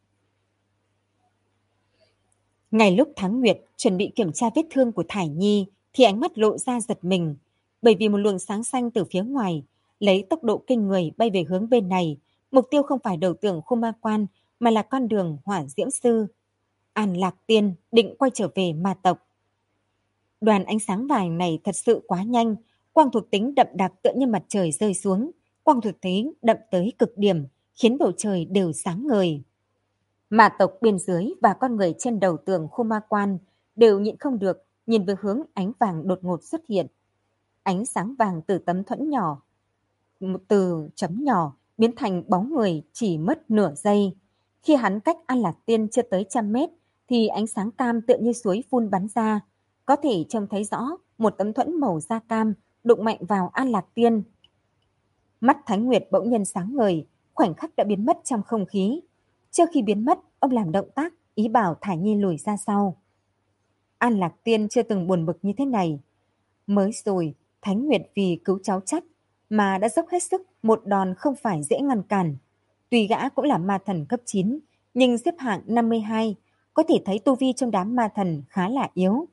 Ngay lúc Thắng Nguyệt chuẩn bị kiểm tra vết thương của Thải Nhi thì ánh mắt lộ ra giật mình, bởi vì một luồng sáng xanh từ phía ngoài lấy tốc độ kinh người bay về hướng bên này, mục tiêu không phải đầu tường khu ma quan mà là con đường Hỏa Diễm Sư. An Lạc Tiên định quay trở về ma tộc. Đoàn ánh sáng vàng này thật sự quá nhanh, quang thuộc tính đậm đặc tựa như mặt trời rơi xuống, quang thuộc tính đậm tới cực điểm, khiến bầu trời đều sáng ngời. Ma tộc bên dưới và con người trên đầu tường khu ma quan đều nhịn không được nhìn về hướng ánh vàng đột ngột xuất hiện. Ánh sáng vàng từ tấm thuẫn nhỏ, từ chấm nhỏ biến thành bóng người chỉ mất nửa giây. Khi hắn cách An Lạc Tiên chưa tới 100 mét thì ánh sáng cam tựa như suối phun bắn ra, có thể trông thấy rõ một tấm thuẫn màu da cam đụng mạnh vào An Lạc Tiên. Mắt Thánh Nguyệt bỗng nhiên sáng ngời, khoảnh khắc đã biến mất trong không khí. Trước khi biến mất, ông làm động tác ý bảo Thải Nhi lùi ra sau. An Lạc Tiên chưa từng buồn bực như thế này. Mới rồi, Thánh Nguyệt vì cứu cháu Chắc mà đã dốc hết sức, một đòn không phải dễ ngăn cản. Tuy gã cũng là ma thần cấp 9, nhưng xếp hạng 52, có thể thấy tu vi trong đám ma thần khá là yếu.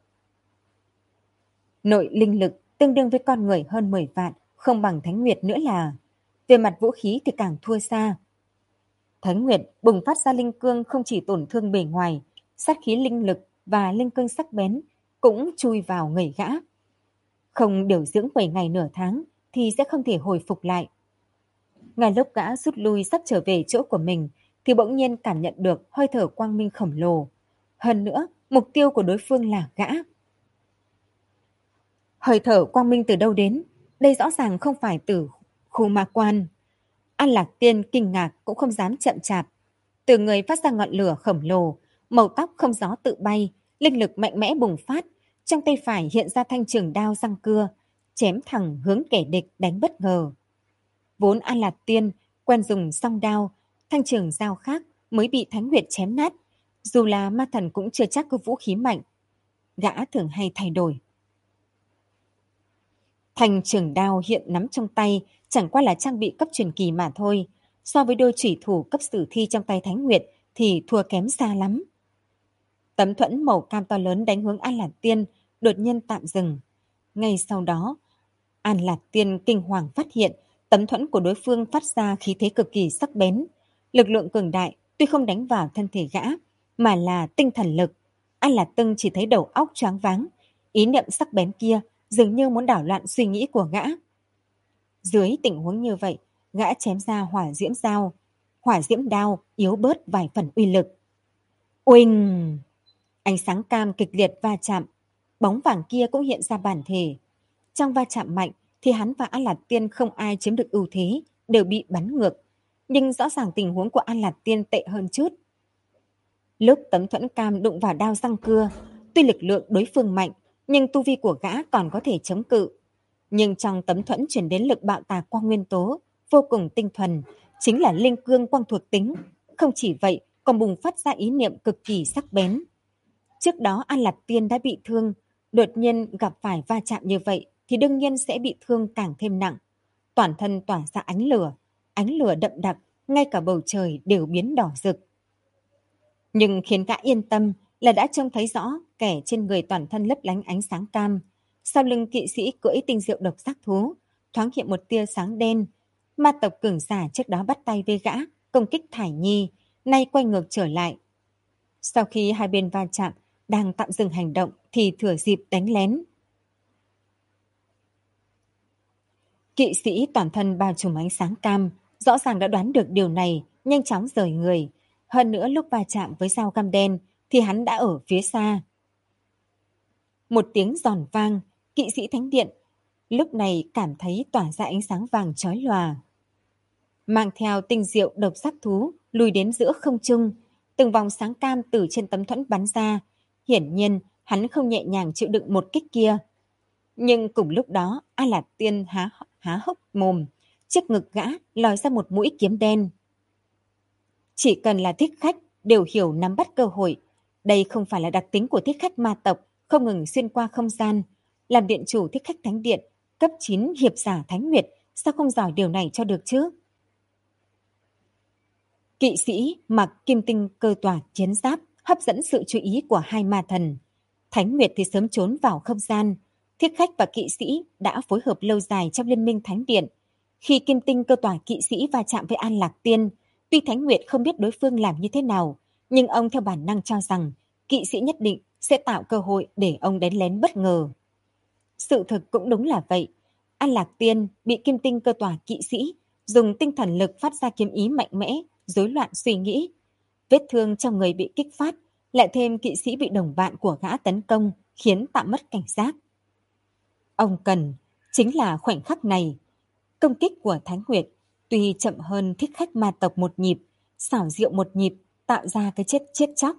Nội linh lực tương đương với con người hơn 10 vạn, không bằng Thánh Nguyệt nữa là. Về mặt vũ khí thì càng thua xa. Thánh Nguyệt bùng phát ra linh cương không chỉ tổn thương bề ngoài, sát khí linh lực và linh cương sắc bén cũng chui vào người gã. Không điều dưỡng 7 ngày nửa tháng thì sẽ không thể hồi phục lại. Ngay lúc gã rút lui sắp trở về chỗ của mình thì bỗng nhiên cảm nhận được hơi thở quang minh khổng lồ. Hơn nữa, mục tiêu của đối phương là gã. Hơi thở quang minh từ đâu đến? Đây rõ ràng không phải từ khu ma quan. An Lạc Tiên kinh ngạc cũng không dám chậm chạp. Từ người phát ra ngọn lửa khổng lồ, màu tóc không gió tự bay, linh lực mạnh mẽ bùng phát. Trong tay phải hiện ra thanh trường đao răng cưa, chém thẳng hướng kẻ địch đánh bất ngờ. Vốn An Lạc Tiên quen dùng song đao, thanh trường dao khác mới bị Thánh Nguyệt chém nát. Dù là ma thần cũng chưa chắc có vũ khí mạnh. Gã thường hay thay đổi. Thanh trường đao hiện nắm trong tay chẳng qua là trang bị cấp truyền kỳ mà thôi. So với đôi chủy thủ cấp sử thi trong tay Thánh Nguyệt thì thua kém xa lắm. Tấm thuẫn màu cam to lớn đánh hướng An Lạc Tiên đột nhiên tạm dừng. Ngay sau đó, An Lạc Tiên kinh hoàng phát hiện tấm thuẫn của đối phương phát ra khí thế cực kỳ sắc bén. Lực lượng cường đại tuy không đánh vào thân thể gã, mà là tinh thần lực. An Lạc Tưng chỉ thấy đầu óc choáng váng, ý niệm sắc bén kia dường như muốn đảo loạn suy nghĩ của gã. Dưới tình huống như vậy, gã chém ra hỏa diễm đao yếu bớt vài phần uy lực. Oanh! Ánh sáng cam kịch liệt va chạm, bóng vàng kia cũng hiện ra bản thể. Trong va chạm mạnh thì hắn và An Lạc Tiên không ai chiếm được ưu thế, đều bị bắn ngược. Nhưng rõ ràng tình huống của An Lạc Tiên tệ hơn chút. Lúc tấm thuẫn cam đụng vào đao răng cưa, tuy lực lượng đối phương mạnh, nhưng tu vi của gã còn có thể chống cự. Nhưng trong tấm thuẫn chuyển đến lực bạo tạc quang nguyên tố, vô cùng tinh thuần, chính là linh cương quang thuộc tính. Không chỉ vậy, còn bùng phát ra ý niệm cực kỳ sắc bén. Trước đó An Lạc Tiên đã bị thương, đột nhiên gặp phải va chạm như vậy thì đương nhiên sẽ bị thương càng thêm nặng. Toàn thân tỏa ra ánh lửa đậm đặc, ngay cả bầu trời đều biến đỏ rực. Nhưng khiến gã yên tâm là đã trông thấy rõ kẻ trên người toàn thân lấp lánh ánh sáng cam. Sau lưng kỵ sĩ cưỡi tinh diệu độc giác thú, thoáng hiện một tia sáng đen. Ma tộc cường giả trước đó bắt tay với gã, công kích Thải Nhi, nay quay ngược trở lại. Sau khi hai bên va chạm, đang tạm dừng hành động thì thừa dịp đánh lén. Kỵ sĩ toàn thân bao trùm ánh sáng cam, rõ ràng đã đoán được điều này, nhanh chóng rời người. Hơn nữa lúc va chạm với dao găm đen thì hắn đã ở phía xa. Một tiếng giòn vang, kỵ sĩ thánh điện lúc này cảm thấy tỏa ra ánh sáng vàng chói lòa. Mang theo tinh diệu độc giác thú lùi đến giữa không trung, từng vòng sáng cam từ trên tấm thuẫn bắn ra. Hiển nhiên hắn không nhẹ nhàng chịu đựng một kích kia. Nhưng cùng lúc đó A Lạc Tiên há hốc mồm, trước ngực gã lòi ra một mũi kiếm đen. Chỉ cần là thích khách đều hiểu nắm bắt cơ hội. Đây không phải là đặc tính của thích khách ma tộc không ngừng xuyên qua không gian. Làm điện chủ thích khách thánh điện, cấp 9 hiệp giả Thánh Nguyệt, sao không giỏi điều này cho được chứ? Kỵ sĩ mặc kim tinh cơ tỏa chiến giáp hấp dẫn sự chú ý của hai ma thần. Thánh Nguyệt thì sớm trốn vào không gian. Thiết khách và kỵ sĩ đã phối hợp lâu dài trong liên minh Thánh Điện. Khi kim tinh cơ tỏa kỵ sĩ va chạm với An Lạc Tiên, tuy Thánh Nguyệt không biết đối phương làm như thế nào, nhưng ông theo bản năng cho rằng kỵ sĩ nhất định sẽ tạo cơ hội để ông đánh lén bất ngờ. Sự thực cũng đúng là vậy. An Lạc Tiên bị kim tinh cơ tỏa kỵ sĩ dùng tinh thần lực phát ra kiếm ý mạnh mẽ, rối loạn suy nghĩ. Vết thương trong người bị kích phát, lại thêm kỵ sĩ bị đồng bạn của gã tấn công, khiến tạm mất cảnh giác. Ông cần chính là khoảnh khắc này. Công kích của Thánh Nguyệt tuy chậm hơn thích khách ma tộc một nhịp, xảo diệu một nhịp, tạo ra cái chết chóc.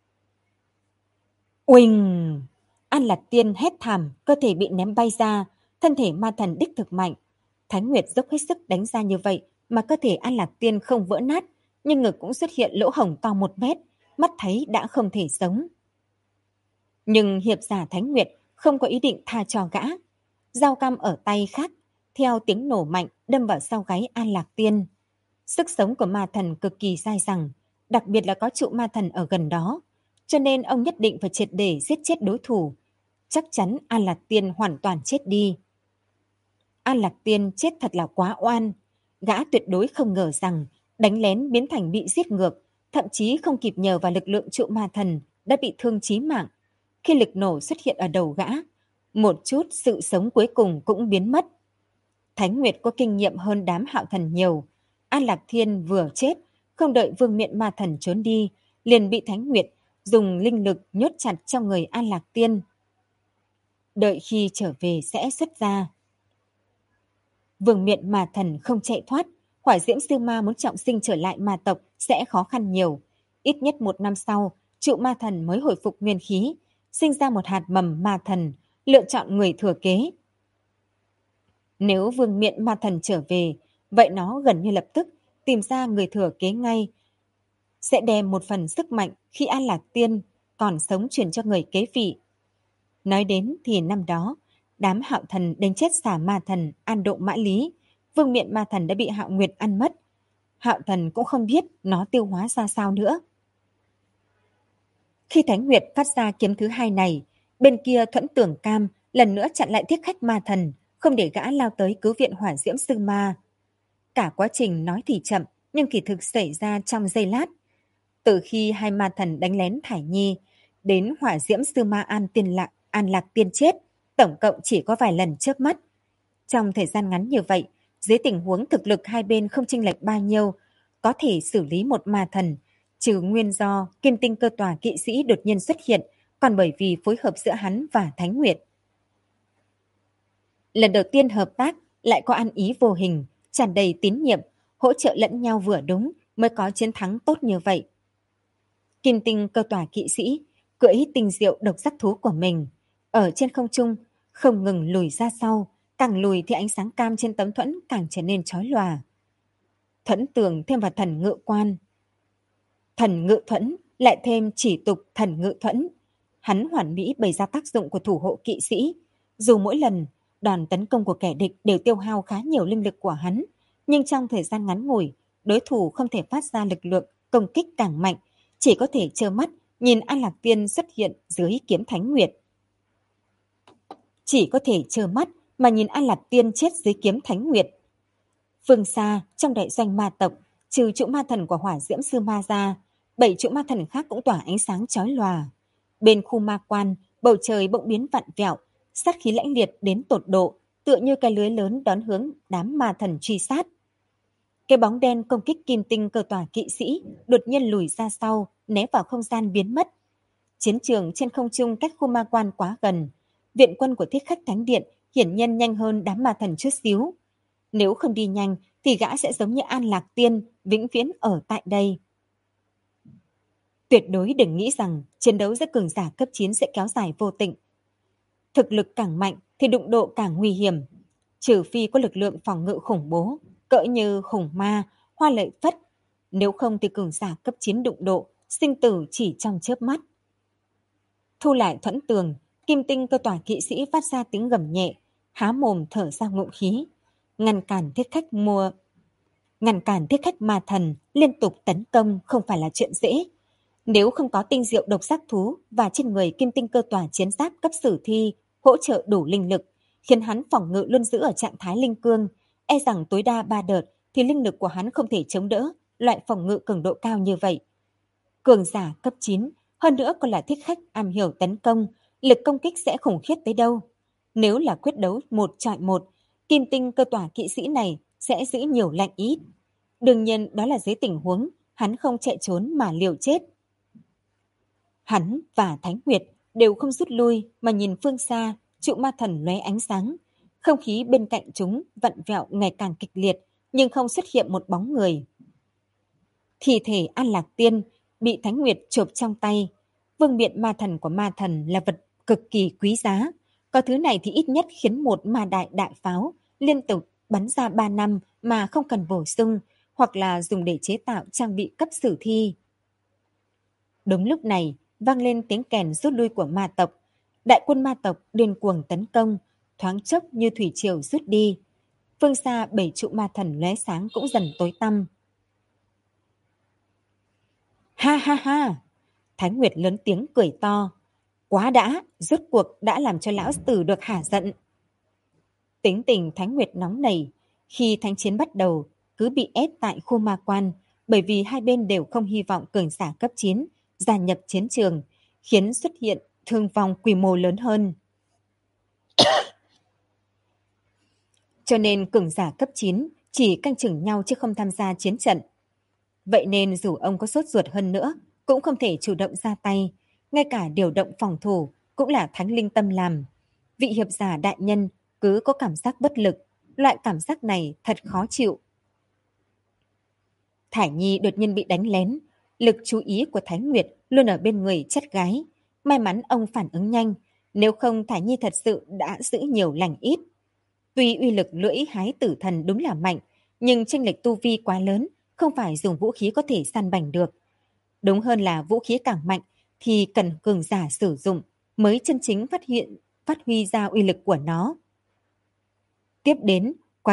Uỳnh! An Lạc Tiên hét thảm, cơ thể bị ném bay ra, thân thể ma thần đích thực mạnh. Thánh Nguyệt dốc hết sức đánh ra như vậy mà cơ thể An Lạc Tiên không vỡ nát, nhưng ngực cũng xuất hiện lỗ hổng to 1 mét, mắt thấy đã không thể sống. Nhưng hiệp giả Thánh Nguyệt không có ý định tha cho gã. Dao cam ở tay khác, theo tiếng nổ mạnh đâm vào sau gáy An Lạc Tiên. Sức sống của ma thần cực kỳ dai dẳng, đặc biệt là có trụ ma thần ở gần đó, cho nên ông nhất định phải triệt để giết chết đối thủ. Chắc chắn An Lạc Tiên hoàn toàn chết đi. An Lạc Tiên chết thật là quá oan. Gã tuyệt đối không ngờ rằng đánh lén biến thành bị giết ngược, thậm chí không kịp nhờ vào lực lượng trụ ma thần đã bị thương chí mạng. Khi lực nổ xuất hiện ở đầu gã, một chút sự sống cuối cùng cũng biến mất. Thánh Nguyệt có kinh nghiệm hơn đám hạo thần nhiều. An Lạc Thiên vừa chết, không đợi vương miện ma thần trốn đi, liền bị Thánh Nguyệt dùng linh lực nhốt chặt trong người An Lạc Tiên. Đợi khi trở về sẽ xuất ra. Vương miện ma thần không chạy thoát, Hỏa Diễm Sư Ma muốn trọng sinh trở lại ma tộc sẽ khó khăn nhiều. Ít nhất 1 năm sau, trụ ma thần mới hồi phục nguyên khí, sinh ra một hạt mầm ma thần, lựa chọn người thừa kế. Nếu vương miện ma thần trở về, vậy nó gần như lập tức tìm ra người thừa kế ngay. Sẽ đem một phần sức mạnh khi An Lạc Tiên còn sống truyền cho người kế vị. Nói đến thì năm đó, đám hạo thần đánh chết xà ma thần An Độ Mã Lý, vương miện ma thần đã bị Hạo Nguyệt ăn mất. Hạo thần cũng không biết nó tiêu hóa ra sao nữa. Khi Thánh Nguyệt phát ra kiếm thứ hai này, bên kia Thuẫn Tưởng Cam lần nữa chặn lại thiết khách ma thần, không để gã lao tới cứu viện hỏa diễm sư ma. Cả quá trình nói thì chậm, nhưng kỳ thực xảy ra trong giây lát. Từ khi hai ma thần đánh lén Thải Nhi, đến hỏa diễm sư ma An Lạc Tiên chết, tổng cộng chỉ có vài lần chớp mắt. Trong thời gian ngắn như vậy, dưới tình huống thực lực hai bên không chênh lệch bao nhiêu, có thể xử lý một ma thần, trừ nguyên do Kim Tinh Cơ Tòa kỵ sĩ đột nhiên xuất hiện, còn bởi vì phối hợp giữa hắn và Thánh Nguyệt. Lần đầu tiên hợp tác lại có ăn ý vô hình, tràn đầy tín nhiệm, hỗ trợ lẫn nhau vừa đúng mới có chiến thắng tốt như vậy. Kim Tinh Cơ Tòa kỵ sĩ cưỡi tinh diệu độc giác thú của mình, ở trên không trung không ngừng lùi ra sau, càng lùi thì ánh sáng cam trên tấm thuẫn càng trở nên chói lòa. Thuẫn tường thêm vào thần ngự quan, thần ngự thuẫn lại thêm chỉ tục thần ngự thuẫn, hắn hoàn mỹ bày ra tác dụng của thủ hộ kỵ sĩ. Dù mỗi lần đòn tấn công của kẻ địch đều tiêu hao khá nhiều linh lực của hắn, nhưng trong thời gian ngắn ngủi, đối thủ không thể phát ra lực lượng công kích càng mạnh, chỉ có thể trơ mắt nhìn An Lạc Tiên xuất hiện dưới kiếm Thánh Nguyệt. Chỉ có thể trơ mắt mà nhìn An Lạc Tiên chết dưới kiếm Thánh Nguyệt. Phương xa, trong đại doanh ma tộc, trừ trụ ma thần của hỏa diễm sư ma ra, 7 trụ ma thần khác cũng tỏa ánh sáng chói lòa. Bên khu ma quan, bầu trời bỗng biến vặn vẹo, sát khí lãnh liệt đến tột độ, tựa như cái lưới lớn đón hướng đám ma thần truy sát. Cái bóng đen công kích Kim Tinh Cơ Tòa kỵ sĩ đột nhiên lùi ra sau, né vào không gian biến mất. Chiến trường trên không trung cách khu ma quan quá gần, viện quân của Thiết Khách Thánh Điện hiển nhiên nhanh hơn đám ma thần chút xíu. Nếu không đi nhanh thì gã sẽ giống như An Lạc Tiên, vĩnh viễn ở tại đây. Tuyệt đối đừng nghĩ rằng chiến đấu giữa cường giả cấp 9 sẽ kéo dài vô tịnh. Thực lực càng mạnh thì đụng độ càng nguy hiểm. Trừ phi có lực lượng phòng ngự khủng bố, cỡ như khủng ma, hoa lợi phất. Nếu không thì cường giả cấp 9 đụng độ, sinh tử chỉ trong chớp mắt. Thu lại thuẫn tường, Kim Tinh Cơ Tòa kỵ sĩ phát ra tiếng gầm nhẹ, há mồm thở ra ngụm khí, ngăn cản thiết khách ma thần liên tục tấn công không phải là chuyện dễ. Nếu không có tinh diệu độc giác thú và trên người Kim Tinh Cơ Tòa chiến giáp cấp sử thi hỗ trợ đủ linh lực, khiến hắn phòng ngự luôn giữ ở trạng thái linh cương, e rằng tối đa 3 đợt thì linh lực của hắn không thể chống đỡ loại phòng ngự cường độ cao như vậy. Cường giả cấp 9, hơn nữa còn là thiết khách am hiểu tấn công, lực công kích sẽ khủng khiếp tới đâu. Nếu là quyết đấu 1 chọi 1, Kim Tinh Cơ Tòa kỵ sĩ này sẽ giữ nhiều lạnh ít. Đương nhiên đó là dưới tình huống hắn không chạy trốn mà liều chết. Hắn và Thánh Nguyệt đều không rút lui mà nhìn phương xa, trụ ma thần lóe ánh sáng. Không khí bên cạnh chúng vặn vẹo ngày càng kịch liệt, nhưng không xuất hiện một bóng người. Thi thể An Lạc Tiên bị Thánh Nguyệt chộp trong tay. Vương miện ma thần của ma thần là vật cực kỳ quý giá. Có thứ này thì ít nhất khiến một ma đại pháo liên tục bắn ra 3 năm mà không cần bổ sung, hoặc là dùng để chế tạo trang bị cấp sử thi. Đúng lúc này, vang lên tiếng kèn rút lui của ma tộc. Đại quân ma tộc điên cuồng tấn công, thoáng chốc như thủy triều rút đi. Phương xa 7 trụ ma thần lóe sáng cũng dần tối tăm. Ha ha ha! Thánh Nguyệt lớn tiếng cười to. Quá đã, rốt cuộc đã làm cho lão tử được hả giận. Tính tình Thánh Nguyệt nóng nảy, khi thánh chiến bắt đầu, cứ bị ép tại khu ma quan, bởi vì hai bên đều không hy vọng cường giả cấp 9 gia nhập chiến trường, khiến xuất hiện thương vong quy mô lớn hơn. Cho nên cường giả cấp 9 chỉ canh chừng nhau chứ không tham gia chiến trận. Vậy nên dù ông có sốt ruột hơn nữa, cũng không thể chủ động ra tay, ngay cả điều động phòng thủ cũng là thánh linh tâm làm. Vị hiệp giả đại nhân cứ có cảm giác bất lực, loại cảm giác này thật khó chịu. Thải Nhi đột nhiên bị đánh lén, lực chú ý của Thái Nguyệt luôn ở bên người chất gái. May mắn ông phản ứng nhanh, nếu không Thải Nhi thật sự đã giữ nhiều lành ít. Tuy uy lực lưỡi hái tử thần đúng là mạnh, nhưng chênh lệch tu vi quá lớn, không phải dùng vũ khí có thể săn bành được. Đúng hơn là vũ khí càng mạnh thì cần cường giả sử dụng mới chân chính phát huy ra uy lực của nó. Tiếp đến quá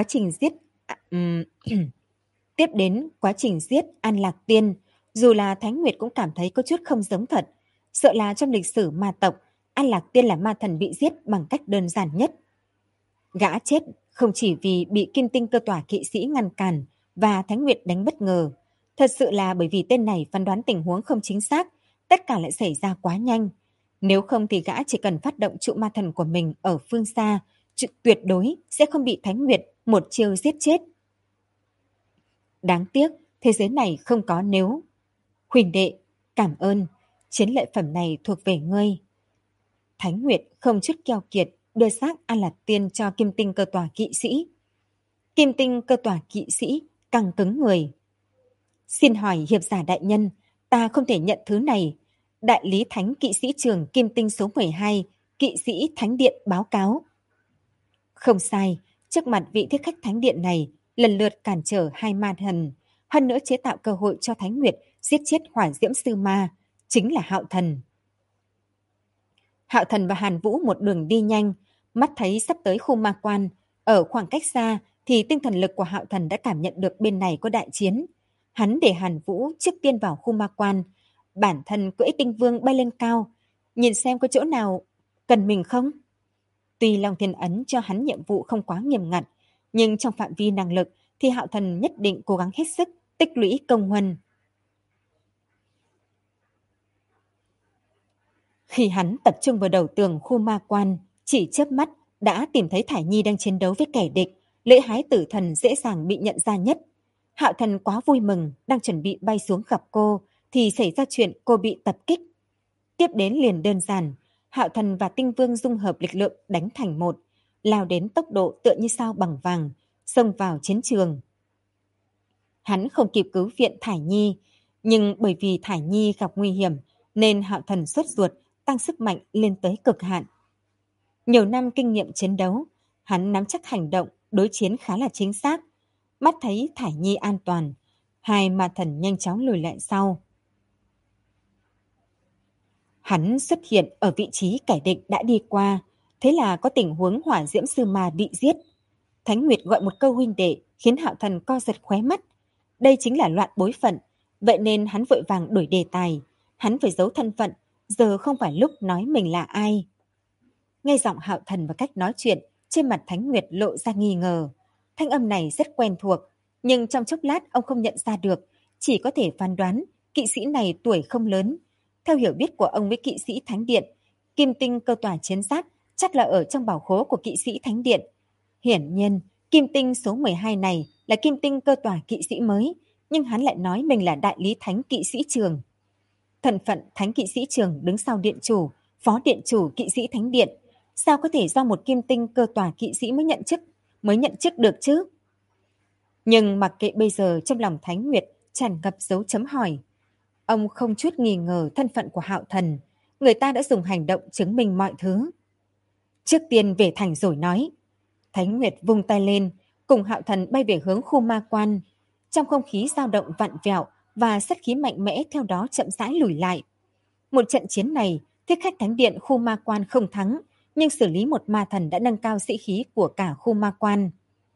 trình giết An Lạc Tiên, dù là Thánh Nguyệt cũng cảm thấy có chút không giống thật. Sợ là trong lịch sử ma tộc, An Lạc Tiên là ma thần bị giết bằng cách đơn giản nhất. Gã chết không chỉ vì bị Kim Tinh Cơ Tỏa kỵ sĩ ngăn cản và Thánh Nguyệt đánh bất ngờ, thật sự là bởi vì tên này phán đoán tình huống không chính xác, tất cả lại xảy ra quá nhanh. Nếu không thì gã chỉ cần phát động trụ ma thần của mình ở phương xa, tuyệt đối sẽ không bị Thánh Nguyệt một chiêu giết chết. Đáng tiếc, thế giới này không có nếu. Huỳnh đệ, cảm ơn, chiến lợi phẩm này thuộc về ngươi. Thánh Nguyệt không chút keo kiệt đưa xác An Lạc Tiên cho Kim Tinh Cơ Tỏa kỵ sĩ. Kim Tinh Cơ Tỏa kỵ sĩ căng cứng người. Xin hỏi hiệp giả đại nhân, ta không thể nhận thứ này. Đại lý Thánh kỵ sĩ trường Kim Tinh số 12, kỵ sĩ Thánh Điện báo cáo. Không sai, trước mặt vị thiết khách Thánh Điện này, lần lượt cản trở hai ma thần, hơn nữa chế tạo cơ hội cho Thánh Nguyệt giết chết Hỏa Diễm Sư Ma, chính là Hạo Thần. Hạo Thần và Hàn Vũ một đường đi nhanh, mắt thấy sắp tới khu ma quan, ở khoảng cách xa thì tinh thần lực của Hạo Thần đã cảm nhận được bên này có đại chiến. Hắn để Hàn Vũ trước tiên vào khu ma quan, bản thân cưỡi tinh vương bay lên cao, nhìn xem có chỗ nào cần mình không. Tuy Long Thiên Ấn cho hắn nhiệm vụ không quá nghiêm ngặt, nhưng trong phạm vi năng lực thì Hạo Thần nhất định cố gắng hết sức tích lũy công huân. Khi hắn tập trung vào đầu tường khu ma quan, chỉ chớp mắt đã tìm thấy Thải Nhi đang chiến đấu với kẻ địch, lễ hái tử thần dễ dàng bị nhận ra nhất. Hạo Thần quá vui mừng, đang chuẩn bị bay xuống gặp cô, thì xảy ra chuyện cô bị tập kích. Tiếp đến liền đơn giản, Hạo Thần và Tinh Vương dung hợp lực lượng đánh thành một, lao đến tốc độ tựa như sao bằng vàng, xông vào chiến trường. Hắn không kịp cứu viện Thải Nhi, nhưng bởi vì Thải Nhi gặp nguy hiểm, nên Hạo Thần sốt ruột, tăng sức mạnh lên tới cực hạn. Nhiều năm kinh nghiệm chiến đấu, hắn nắm chắc hành động, đối chiến khá là chính xác. Mắt thấy Thải Nhi an toàn, hai ma thần nhanh chóng lùi lại sau. Hắn xuất hiện ở vị trí kẻ địch đã đi qua, thế là có tình huống Hỏa Diễm Sư Ma bị giết. Thánh Nguyệt gọi một câu huynh đệ khiến Hạo Thần co giật khóe mắt. Đây chính là loạn bối phận, vậy nên hắn vội vàng đổi đề tài. Hắn phải giấu thân phận, giờ không phải lúc nói mình là ai. Nghe giọng Hạo Thần và cách nói chuyện, trên mặt Thánh Nguyệt lộ ra nghi ngờ. Thanh âm này rất quen thuộc, nhưng trong chốc lát ông không nhận ra được, chỉ có thể phán đoán kỵ sĩ này tuổi không lớn. Theo hiểu biết của ông với kỵ sĩ Thánh Điện, Kim Tinh Cơ Tỏa chiến giáp chắc là ở trong bảo khố của kỵ sĩ Thánh Điện. Hiển nhiên, Kim Tinh số 12 này là Kim Tinh Cơ Tỏa kỵ sĩ mới, nhưng hắn lại nói mình là đại lý Thánh kỵ sĩ trường. Thân phận Thánh kỵ sĩ trường đứng sau điện chủ, phó điện chủ kỵ sĩ Thánh Điện. Sao có thể do một Kim Tinh Cơ Tỏa kỵ sĩ mới nhận chức được chứ? Nhưng mặc kệ bây giờ trong lòng Thánh Nguyệt tràn ngập dấu chấm hỏi. Ông không chút nghi ngờ thân phận của Hạo Thần, người ta đã dùng hành động chứng minh mọi thứ. Trước tiên về thành rồi nói. Thánh Nguyệt vung tay lên, cùng Hạo Thần bay về hướng khu ma quan. Trong không khí dao động vặn vẹo và sát khí mạnh mẽ theo đó chậm rãi lùi lại. Một trận chiến này, thiết khách Thánh Điện khu ma quan không thắng, nhưng xử lý một ma thần đã nâng cao sĩ khí của cả khu ma quan.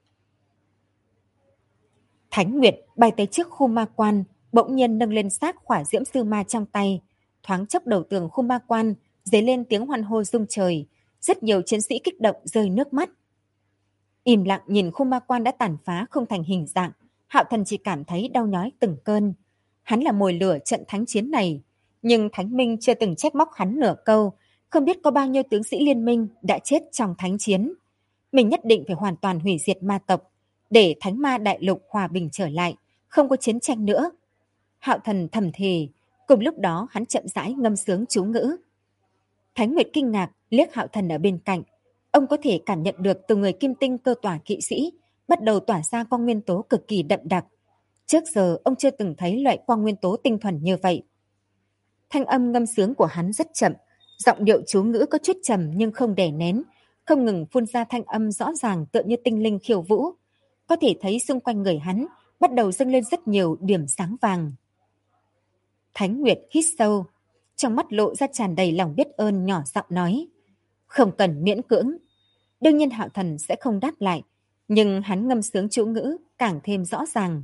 Thánh Nguyệt bay tới trước khu ma quan, bỗng nhiên nâng lên xác Hỏa Diễm Sư Ma trong tay. Thoáng chốc đầu tường khu ma quan, dấy lên tiếng hoan hô rung trời. Rất nhiều chiến sĩ kích động rơi nước mắt. Im lặng nhìn khu ma quan đã tàn phá không thành hình dạng, Hạo Thần chỉ cảm thấy đau nhói từng cơn. Hắn là mồi lửa trận thánh chiến này, nhưng Thánh Minh chưa từng trách móc hắn nửa câu, không biết có bao nhiêu tướng sĩ liên minh đã chết trong thánh chiến. Mình nhất định phải hoàn toàn hủy diệt ma tộc, để Thánh Ma Đại Lục hòa bình trở lại, không có chiến tranh nữa. Hạo Thần thầm thề, cùng lúc đó hắn chậm rãi ngâm sướng chú ngữ. Thánh Nguyệt kinh ngạc liếc Hạo Thần ở bên cạnh. Ông có thể cảm nhận được từ người Kim Tinh Cơ Tỏa kỵ sĩ bắt đầu tỏa ra quang nguyên tố cực kỳ đậm đặc. Trước giờ ông chưa từng thấy loại quang nguyên tố tinh thuần như vậy. Thanh âm ngâm sướng của hắn rất chậm, giọng điệu chú ngữ có chút trầm nhưng không đè nén, không ngừng phun ra thanh âm rõ ràng tựa như tinh linh khiêu vũ. Có thể thấy xung quanh người hắn bắt đầu dâng lên rất nhiều điểm sáng vàng. Thánh Nguyệt hít sâu, trong mắt lộ ra tràn đầy lòng biết ơn, nhỏ giọng nói. Không cần miễn cưỡng. Đương nhiên Hạo Thần sẽ không đáp lại, nhưng hắn ngâm sướng chú ngữ càng thêm rõ ràng.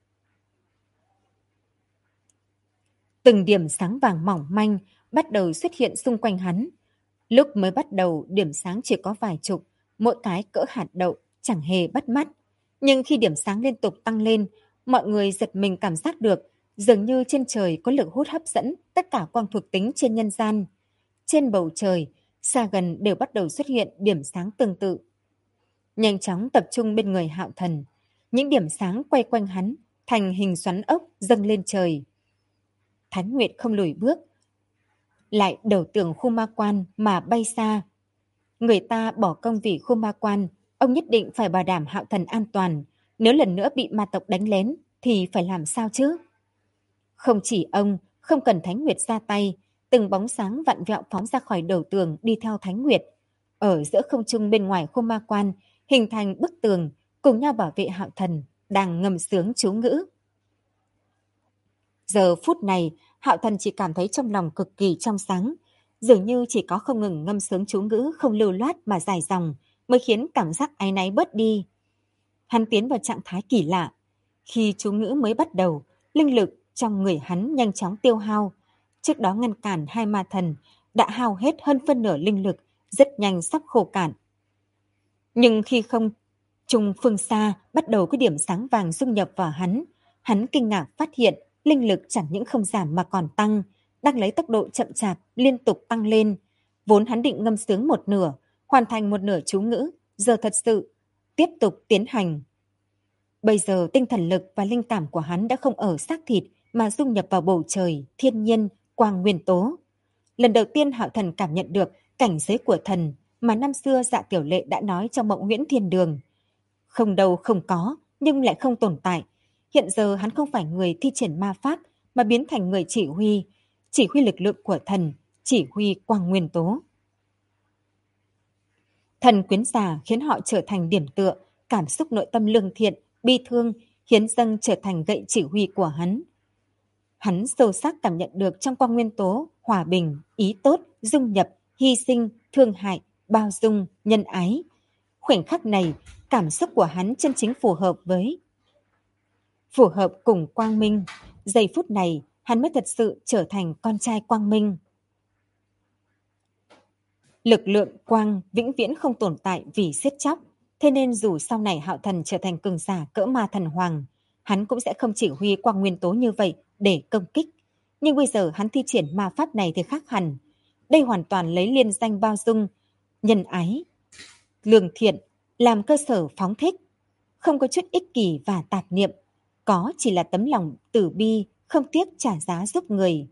Từng điểm sáng vàng mỏng manh bắt đầu xuất hiện xung quanh hắn. Lúc mới bắt đầu điểm sáng chỉ có vài chục, mỗi cái cỡ hạt đậu, chẳng hề bắt mắt. Nhưng khi điểm sáng liên tục tăng lên, mọi người giật mình cảm giác được dường như trên trời có lực hút hấp dẫn tất cả quang thuộc tính trên nhân gian. Trên bầu trời, xa gần đều bắt đầu xuất hiện điểm sáng tương tự. Nhanh chóng tập trung bên người Hạo Thần, những điểm sáng quay quanh hắn thành hình xoắn ốc dâng lên trời. Thánh Nguyệt không lùi bước, lại đầu tường khu ma quan mà bay xa. Người ta bỏ công vì khu ma quan, ông nhất định phải bảo đảm Hạo Thần an toàn. Nếu lần nữa bị ma tộc đánh lén thì phải làm sao chứ? Không chỉ ông, không cần Thánh Nguyệt ra tay, từng bóng sáng vặn vẹo phóng ra khỏi đầu tường đi theo Thánh Nguyệt. Ở giữa không trung bên ngoài khu ma quan, hình thành bức tường, cùng nhau bảo vệ Hạo Thần, đang ngâm sướng chú ngữ. Giờ phút này, Hạo Thần chỉ cảm thấy trong lòng cực kỳ trong sáng, dường như chỉ có không ngừng ngâm sướng chú ngữ không lưu loát mà dài dòng mới khiến cảm giác áy náy bớt đi. Hắn tiến vào trạng thái kỳ lạ. Khi chú ngữ mới bắt đầu, linh lực trong người hắn nhanh chóng tiêu hao. Trước đó ngăn cản hai ma thần đã hao hết hơn phân nửa linh lực, rất nhanh sắp khô cạn. Nhưng khi không trung phương xa bắt đầu có điểm sáng vàng dung nhập vào hắn kinh ngạc phát hiện linh lực chẳng những không giảm mà còn tăng, đang lấy tốc độ chậm chạp liên tục tăng lên. Vốn hắn định ngâm sướng một nửa, hoàn thành một nửa chú ngữ, giờ thật sự tiếp tục tiến hành. Bây giờ tinh thần lực và linh cảm của hắn đã không ở xác thịt mà dung nhập vào bầu trời, thiên nhiên, quang nguyên tố. Lần đầu tiên Hạo Thần cảm nhận được cảnh giới của thần mà năm xưa Dạ Tiểu Lệ đã nói trong Mộng Huyễn Thiên Đường. Không đâu không có, nhưng lại không tồn tại. Hiện giờ hắn không phải người thi triển ma pháp mà biến thành người chỉ huy lực lượng của thần, chỉ huy quang nguyên tố. Thần quyến giả khiến họ trở thành điểm tựa, cảm xúc nội tâm lương thiện, bi thương, hiến dâng trở thành gậy chỉ huy của hắn. Hắn sâu sắc cảm nhận được trong quang nguyên tố, hòa bình, ý tốt, dung nhập, hy sinh, thương hại, bao dung, nhân ái. Khoảnh khắc này, cảm xúc của hắn chân chính phù hợp cùng quang minh. Giây phút này, hắn mới thật sự trở thành con trai quang minh. Lực lượng quang vĩnh viễn không tồn tại vì giết chóc, thế nên dù sau này Hạo Thần trở thành cường giả cỡ ma thần hoàng, hắn cũng sẽ không chỉ huy quang nguyên tố như vậy để công kích. Nhưng bây giờ hắn thi triển ma pháp này thì khác hẳn. Đây hoàn toàn lấy liên danh bao dung, nhân ái, lương thiện làm cơ sở phóng thích, không có chút ích kỷ và tạp niệm, có chỉ là tấm lòng từ bi, không tiếc trả giá giúp người.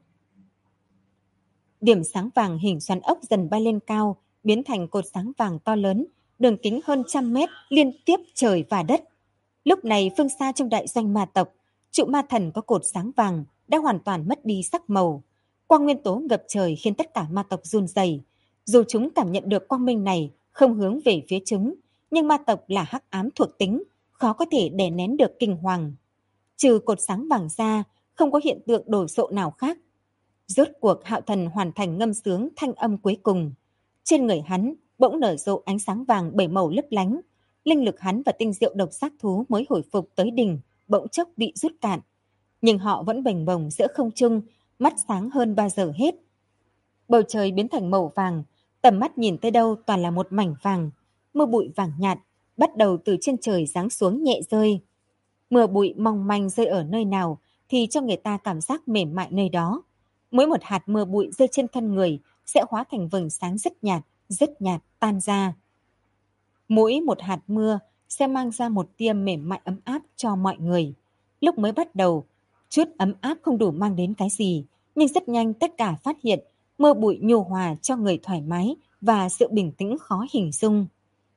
Điểm sáng vàng hình xoắn ốc dần bay lên cao, biến thành cột sáng vàng to lớn, đường kính hơn 100 mét liên tiếp trời và đất. Lúc này phương xa trong đại doanh ma tộc, trụ ma thần có cột sáng vàng đã hoàn toàn mất đi sắc màu. Quang nguyên tố ngập trời khiến tất cả ma tộc run rẩy. Dù chúng cảm nhận được quang minh này không hướng về phía chúng, nhưng ma tộc là hắc ám thuộc tính, khó có thể đè nén được kinh hoàng. Trừ cột sáng vàng ra, không có hiện tượng đồ sộ nào khác. Rốt cuộc Hạo Thần hoàn thành ngâm sướng thanh âm cuối cùng. Trên người hắn bỗng nở rộ ánh sáng vàng bảy màu lấp lánh. Linh lực hắn và tinh diệu độc giác thú mới hồi phục tới đỉnh, bỗng chốc bị rút cạn. Nhưng họ vẫn bềnh bồng giữa không trung, mắt sáng hơn bao giờ hết. Bầu trời biến thành màu vàng, tầm mắt nhìn tới đâu toàn là một mảnh vàng. Mưa bụi vàng nhạt bắt đầu từ trên trời giáng xuống nhẹ rơi. Mưa bụi mong manh rơi ở nơi nào thì cho người ta cảm giác mềm mại nơi đó. Mỗi một hạt mưa bụi rơi trên thân người sẽ hóa thành vầng sáng rất nhạt tan ra. Mỗi một hạt mưa sẽ mang ra một tia mềm mại ấm áp cho mọi người. Lúc mới bắt đầu, chút ấm áp không đủ mang đến cái gì, nhưng rất nhanh tất cả phát hiện mưa bụi nhu hòa cho người thoải mái và sự bình tĩnh khó hình dung.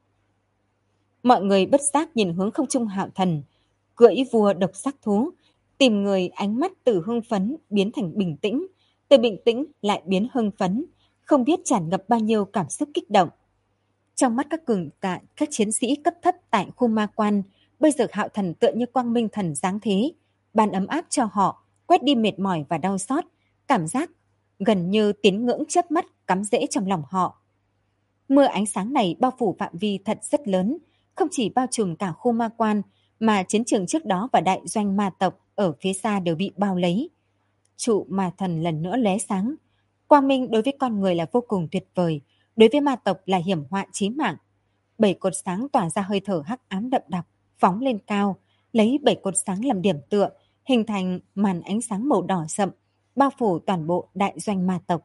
Mọi người bất giác nhìn hướng không trung Hạo Thần, cưỡi vua độc giác thú, tìm người ánh mắt từ hưng phấn biến thành bình tĩnh, từ bình tĩnh lại biến hưng phấn, không biết tràn ngập bao nhiêu cảm xúc kích động. Trong mắt các chiến sĩ cấp thấp tại khu ma quan, bây giờ Hạo Thần tựa như quang minh thần giáng thế, ban ấm áp cho họ, quét đi mệt mỏi và đau xót, cảm giác gần như tín ngưỡng chớp mắt cắm rễ trong lòng họ. Mưa ánh sáng này bao phủ phạm vi thật rất lớn, không chỉ bao trùm cả khu ma quan, mà chiến trường trước đó và đại doanh ma tộc ở phía xa đều bị bao lấy. Trụ ma thần lần nữa lóe sáng. Quang minh đối với con người là vô cùng tuyệt vời, đối với ma tộc là hiểm họa chí mạng. 7 cột sáng tỏa ra hơi thở hắc ám đậm đặc, phóng lên cao, lấy 7 cột sáng làm điểm tựa, hình thành màn ánh sáng màu đỏ sậm, bao phủ toàn bộ đại doanh ma tộc.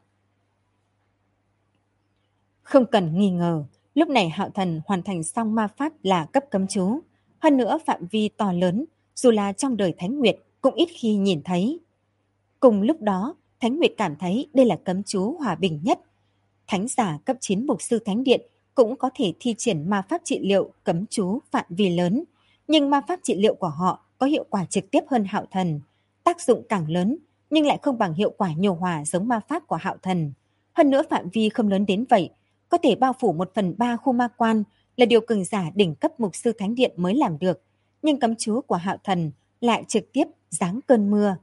Không cần nghi ngờ, lúc này Hạo Thần hoàn thành xong ma pháp là cấp cấm chú. Hơn nữa phạm vi to lớn, dù là trong đời Thánh Nguyệt cũng ít khi nhìn thấy. Cùng lúc đó, Thánh Nguyệt cảm thấy đây là cấm chú hòa bình nhất. Thánh giả cấp 9 mục sư Thánh Điện cũng có thể thi triển ma pháp trị liệu cấm chú phạm vi lớn. Nhưng ma pháp trị liệu của họ có hiệu quả trực tiếp hơn Hạo Thần. Tác dụng càng lớn, nhưng lại không bằng hiệu quả nhồ hòa giống ma pháp của Hạo Thần. Hơn nữa phạm vi không lớn đến vậy, có thể bao phủ 1/3 khu ma quan là điều cường giả đỉnh cấp mục sư Thánh Điện mới làm được. Nhưng cấm chú của Hạo Thần lại trực tiếp giáng cơn mưa.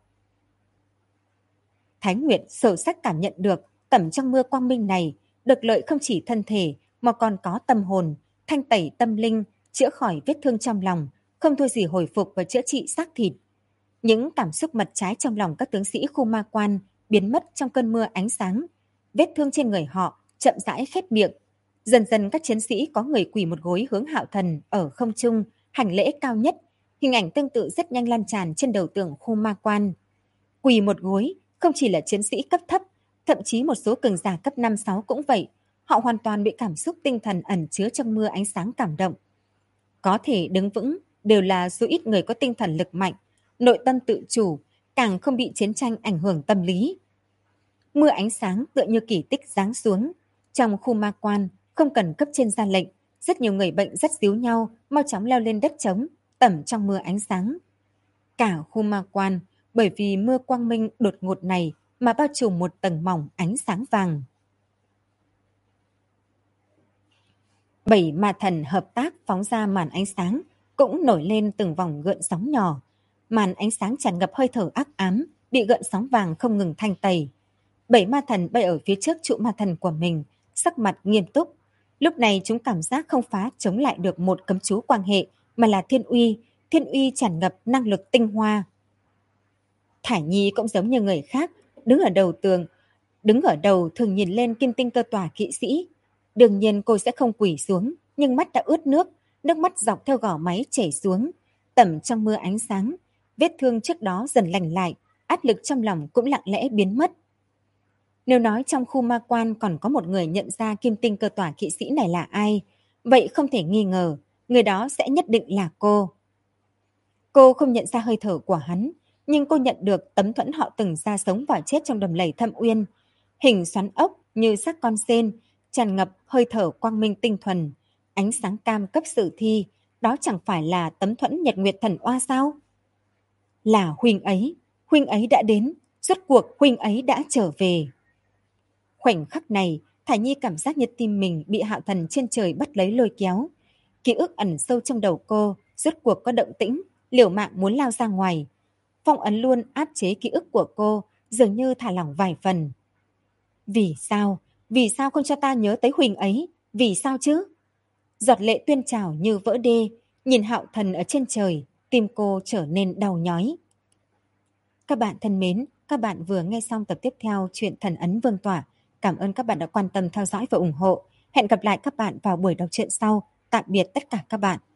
Thái Nguyệt sâu sắc cảm nhận được tẩm trong mưa quang minh này được lợi không chỉ thân thể mà còn có tâm hồn, thanh tẩy tâm linh, chữa khỏi vết thương trong lòng, không thua gì hồi phục và chữa trị xác thịt. Những cảm xúc mặt trái trong lòng các tướng sĩ khu ma quan biến mất trong cơn mưa ánh sáng. Vết thương trên người họ chậm rãi khép miệng. Dần dần các chiến sĩ có người quỳ một gối hướng Hạo Thần ở không trung, hành lễ cao nhất. Hình ảnh tương tự rất nhanh lan tràn trên đầu tường khu ma quan. Quỳ một gối không chỉ là chiến sĩ cấp thấp, thậm chí một số cường giả cấp 5-6 cũng vậy. Họ hoàn toàn bị cảm xúc tinh thần ẩn chứa trong mưa ánh sáng cảm động. Có thể đứng vững đều là số ít người có tinh thần lực mạnh, nội tâm tự chủ, càng không bị chiến tranh ảnh hưởng tâm lý. Mưa ánh sáng tựa như kỳ tích giáng xuống. Trong khu ma quan, không cần cấp trên ra lệnh, rất nhiều người bệnh dắt díu nhau, mau chóng leo lên đất trống, tẩm trong mưa ánh sáng. Cả khu ma quan, bởi vì mưa quang minh đột ngột này mà bao trùm một tầng mỏng ánh sáng vàng. 7 ma thần hợp tác phóng ra màn ánh sáng, cũng nổi lên từng vòng gợn sóng nhỏ. Màn ánh sáng tràn ngập hơi thở ác ám, bị gợn sóng vàng không ngừng thanh tẩy. 7 ma thần bay ở phía trước trụ ma thần của mình, sắc mặt nghiêm túc. Lúc này chúng cảm giác không phá chống lại được một cấm chú quan hệ, mà là thiên uy tràn ngập năng lực tinh hoa. Thải Nhi cũng giống như người khác, đứng ở đầu thường nhìn lên kim tinh cơ tòa kỵ sĩ. Đương nhiên cô sẽ không quỳ xuống, nhưng mắt đã ướt nước mắt dọc theo gò máy chảy xuống, tẩm trong mưa ánh sáng. Vết thương trước đó dần lành lại, áp lực trong lòng cũng lặng lẽ biến mất. Nếu nói trong khu ma quan còn có một người nhận ra kim tinh cơ tòa kỵ sĩ này là ai, vậy không thể nghi ngờ, người đó sẽ nhất định là cô. Cô không nhận ra hơi thở của hắn, nhưng cô nhận được tấm thuẫn họ từng ra sống và chết trong đầm lầy Thâm Uyên. Hình xoắn ốc như xác con sên, tràn ngập hơi thở quang minh tinh thuần, ánh sáng cam cấp sử thi, đó chẳng phải là tấm thuẫn Nhật Nguyệt Thần Oa sao? Là huynh ấy đã đến, rốt cuộc huynh ấy đã trở về. Khoảnh khắc này, Thải Nhi cảm giác như tim mình bị Hạo Thần trên trời bắt lấy lôi kéo. Ký ức ẩn sâu trong đầu cô, rốt cuộc có động tĩnh, liều mạng muốn lao ra ngoài. Phong ấn luôn áp chế ký ức của cô, dường như thả lỏng vài phần. Vì sao? Vì sao không cho ta nhớ tới huynh ấy? Vì sao chứ? Giọt lệ tuyên trào như vỡ đê, nhìn Hạo Thần ở trên trời, tim cô trở nên đau nhói. Các bạn thân mến, các bạn vừa nghe xong tập tiếp theo truyện Thần Ấn Vương Tỏa. Cảm ơn các bạn đã quan tâm theo dõi và ủng hộ. Hẹn gặp lại các bạn vào buổi đọc truyện sau. Tạm biệt tất cả các bạn.